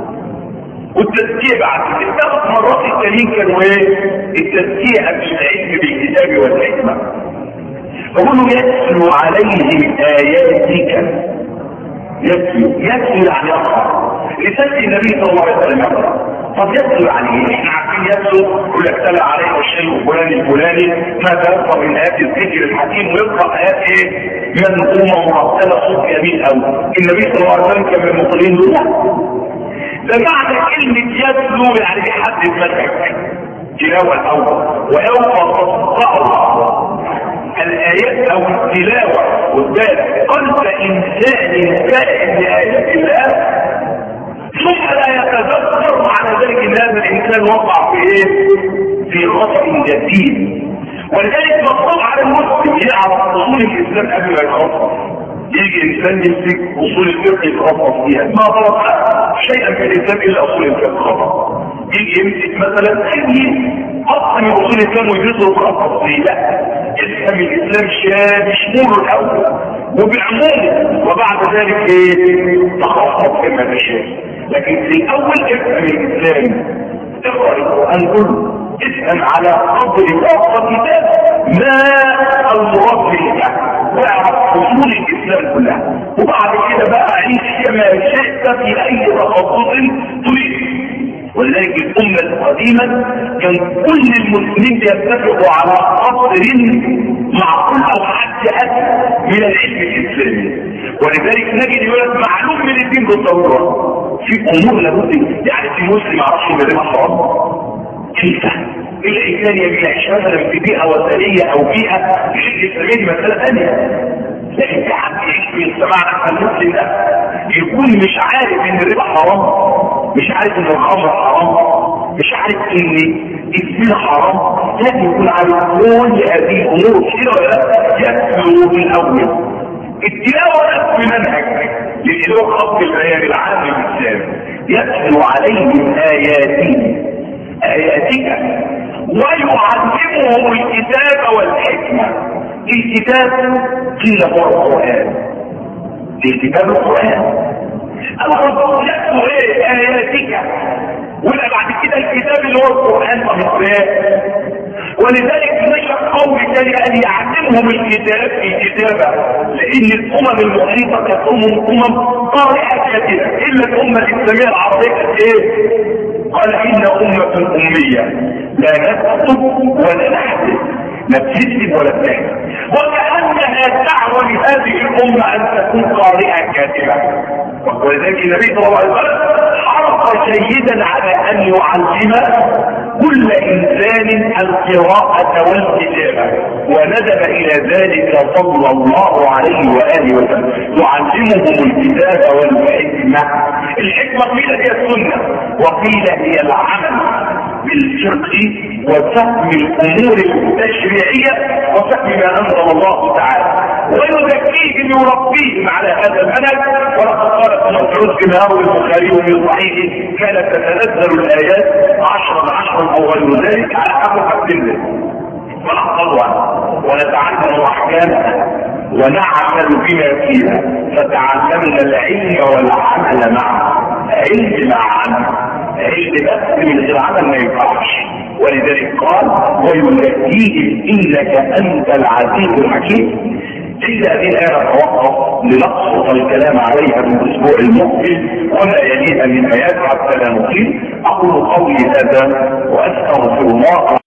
والتزكية بعد الثلاث مرات التانيين كانوا ايه؟ التزكية بالعلم بالكتاب والحكمة. فقولوا يتلو عليهم آياتك. يتلو يتلو يعني يقرأ لسنة النبي صلى الله عليه وسلم يقرأ. طب يتلو يعني ايه؟ احنا عارفين يتلو يقول لك تلا عليه الشيء الفلاني الفلاني ما تلقى من آيات الذكر الحكيم ويقرأ آيات ايه؟ منظومة مرتبة صوت جميل قوي. النبي صلى الله عليه وسلم كان من المطلين دول. ده معنى كلمة يتلو يعني بيحدد مكانك تلاوة الأول ويوم تصدقوا الآيات أو التلاوة والبال قلب إنسان فائد لآيات الله ثم لا يتذكر معنى ذلك ان هذا الإنسان وقع في إيه؟ في خطأ جديد. ولذلك مطلوب على المسلم يعرف أصول الإسلام قبل ما يتخصص. يجي انسان يمسك اصول الفقه يتخصص فيها ما ضرب شيئا في الاسلام الا اصول الفقه خطا. يجي يمسك مثلا اي اصل من اصول الاسلام ويدرسه ويتخصص فيه لا، يفهم الاسلام شموله الاول وبعمومه وبعد ذلك ايه؟ تخصص فيما تشاء. لكن في الاول افهم الاسلام اقرا القران كله اسال على قدر طاقه كتاب ما المراد به واعرف اصول الاسلام كلها وبعد كده بقى عيش كما شئت في اي تخصص تريد. ولذلك الامه القديمه كان كل المسلمين يتفقوا على قدر معقول او حد ادنى من العلم الاسلامي. ولذلك نجد يقول معلوم من الدين بالضروره في امور لابد، يعني في مسلم ما يعرفش ان الربا حرام كيف؟ الا ان كان يعيش مثلا في بيئه وثنيه او بيئه غير اسلاميه مساله ثانيه. لكن في حد يعيش في المجتمع المسلم ده يكون مش عارف ان الربا حرام، مش عارف ان الخمر حرام، مش عارف ان الزنا حرام، لازم يكون عارف كل هذه الامور كده ولا لا؟ يتلو بالاول. التلاوه في منهج للإله خط البيان العام للإسلام، يتلو عليهم آياته آياتك ويعلمهم الكتاب والحكمة. الكتاب قيل هو القرآن، الكتاب القرآن. الرسول يتلو ايه؟ آياتك. ولا بعد كده الكتاب اللي هو القرآن والإسلام. ولذلك نشأ قوم تاني أن يعلمهم الكتاب في كتابة، لأن الأمم المحيطة كانت أمم أمم قارئة كثيرة، إلا الأمة الإسلامية العربية كانت إيه؟ قال إن أمة أمية لا نكتب ولا نحدث، لا بتكتب ولا بتحدث، وكأنها دعوة لهذه الأمة أن تكون قارئة كاتبة. ولذلك النبي صلى الله عليه وسلم حرص جيدا على أن يعلم كل إنسان القراءة والكتابة، وندب إلى ذلك صلى الله عليه وآله وسلم يعلمهم الكتاب والحكمة. الحكمة قيل هي السنة، وقيل هي العمل بالفقه وفهم الأمور التشريعية وفهم ما أنزل الله تعالى، ويزكيهم يربيهم على هذا المنهج. ولقد قال ابن مسعود كما يروي البخاري في صحيحه كانت تتنزل الآيات عشرا عشرا أو غير ذلك على حق السنة، ونحفظها ونتعلم أحكامها ونعمل بما فيها، فتعلمنا العلم والعمل معا. علم مع عمل، علم بس من غير عمل ما ينفعش. ولذلك قال ويزكيهم إنك أنت العزيز الحكيم. إلا هذه الآية نتوقف لنقصد الكلام عليها في الأسبوع المقبل وما يليها من آيات حتى لا نطيل. أقول قولي هذا وأستغفر الله.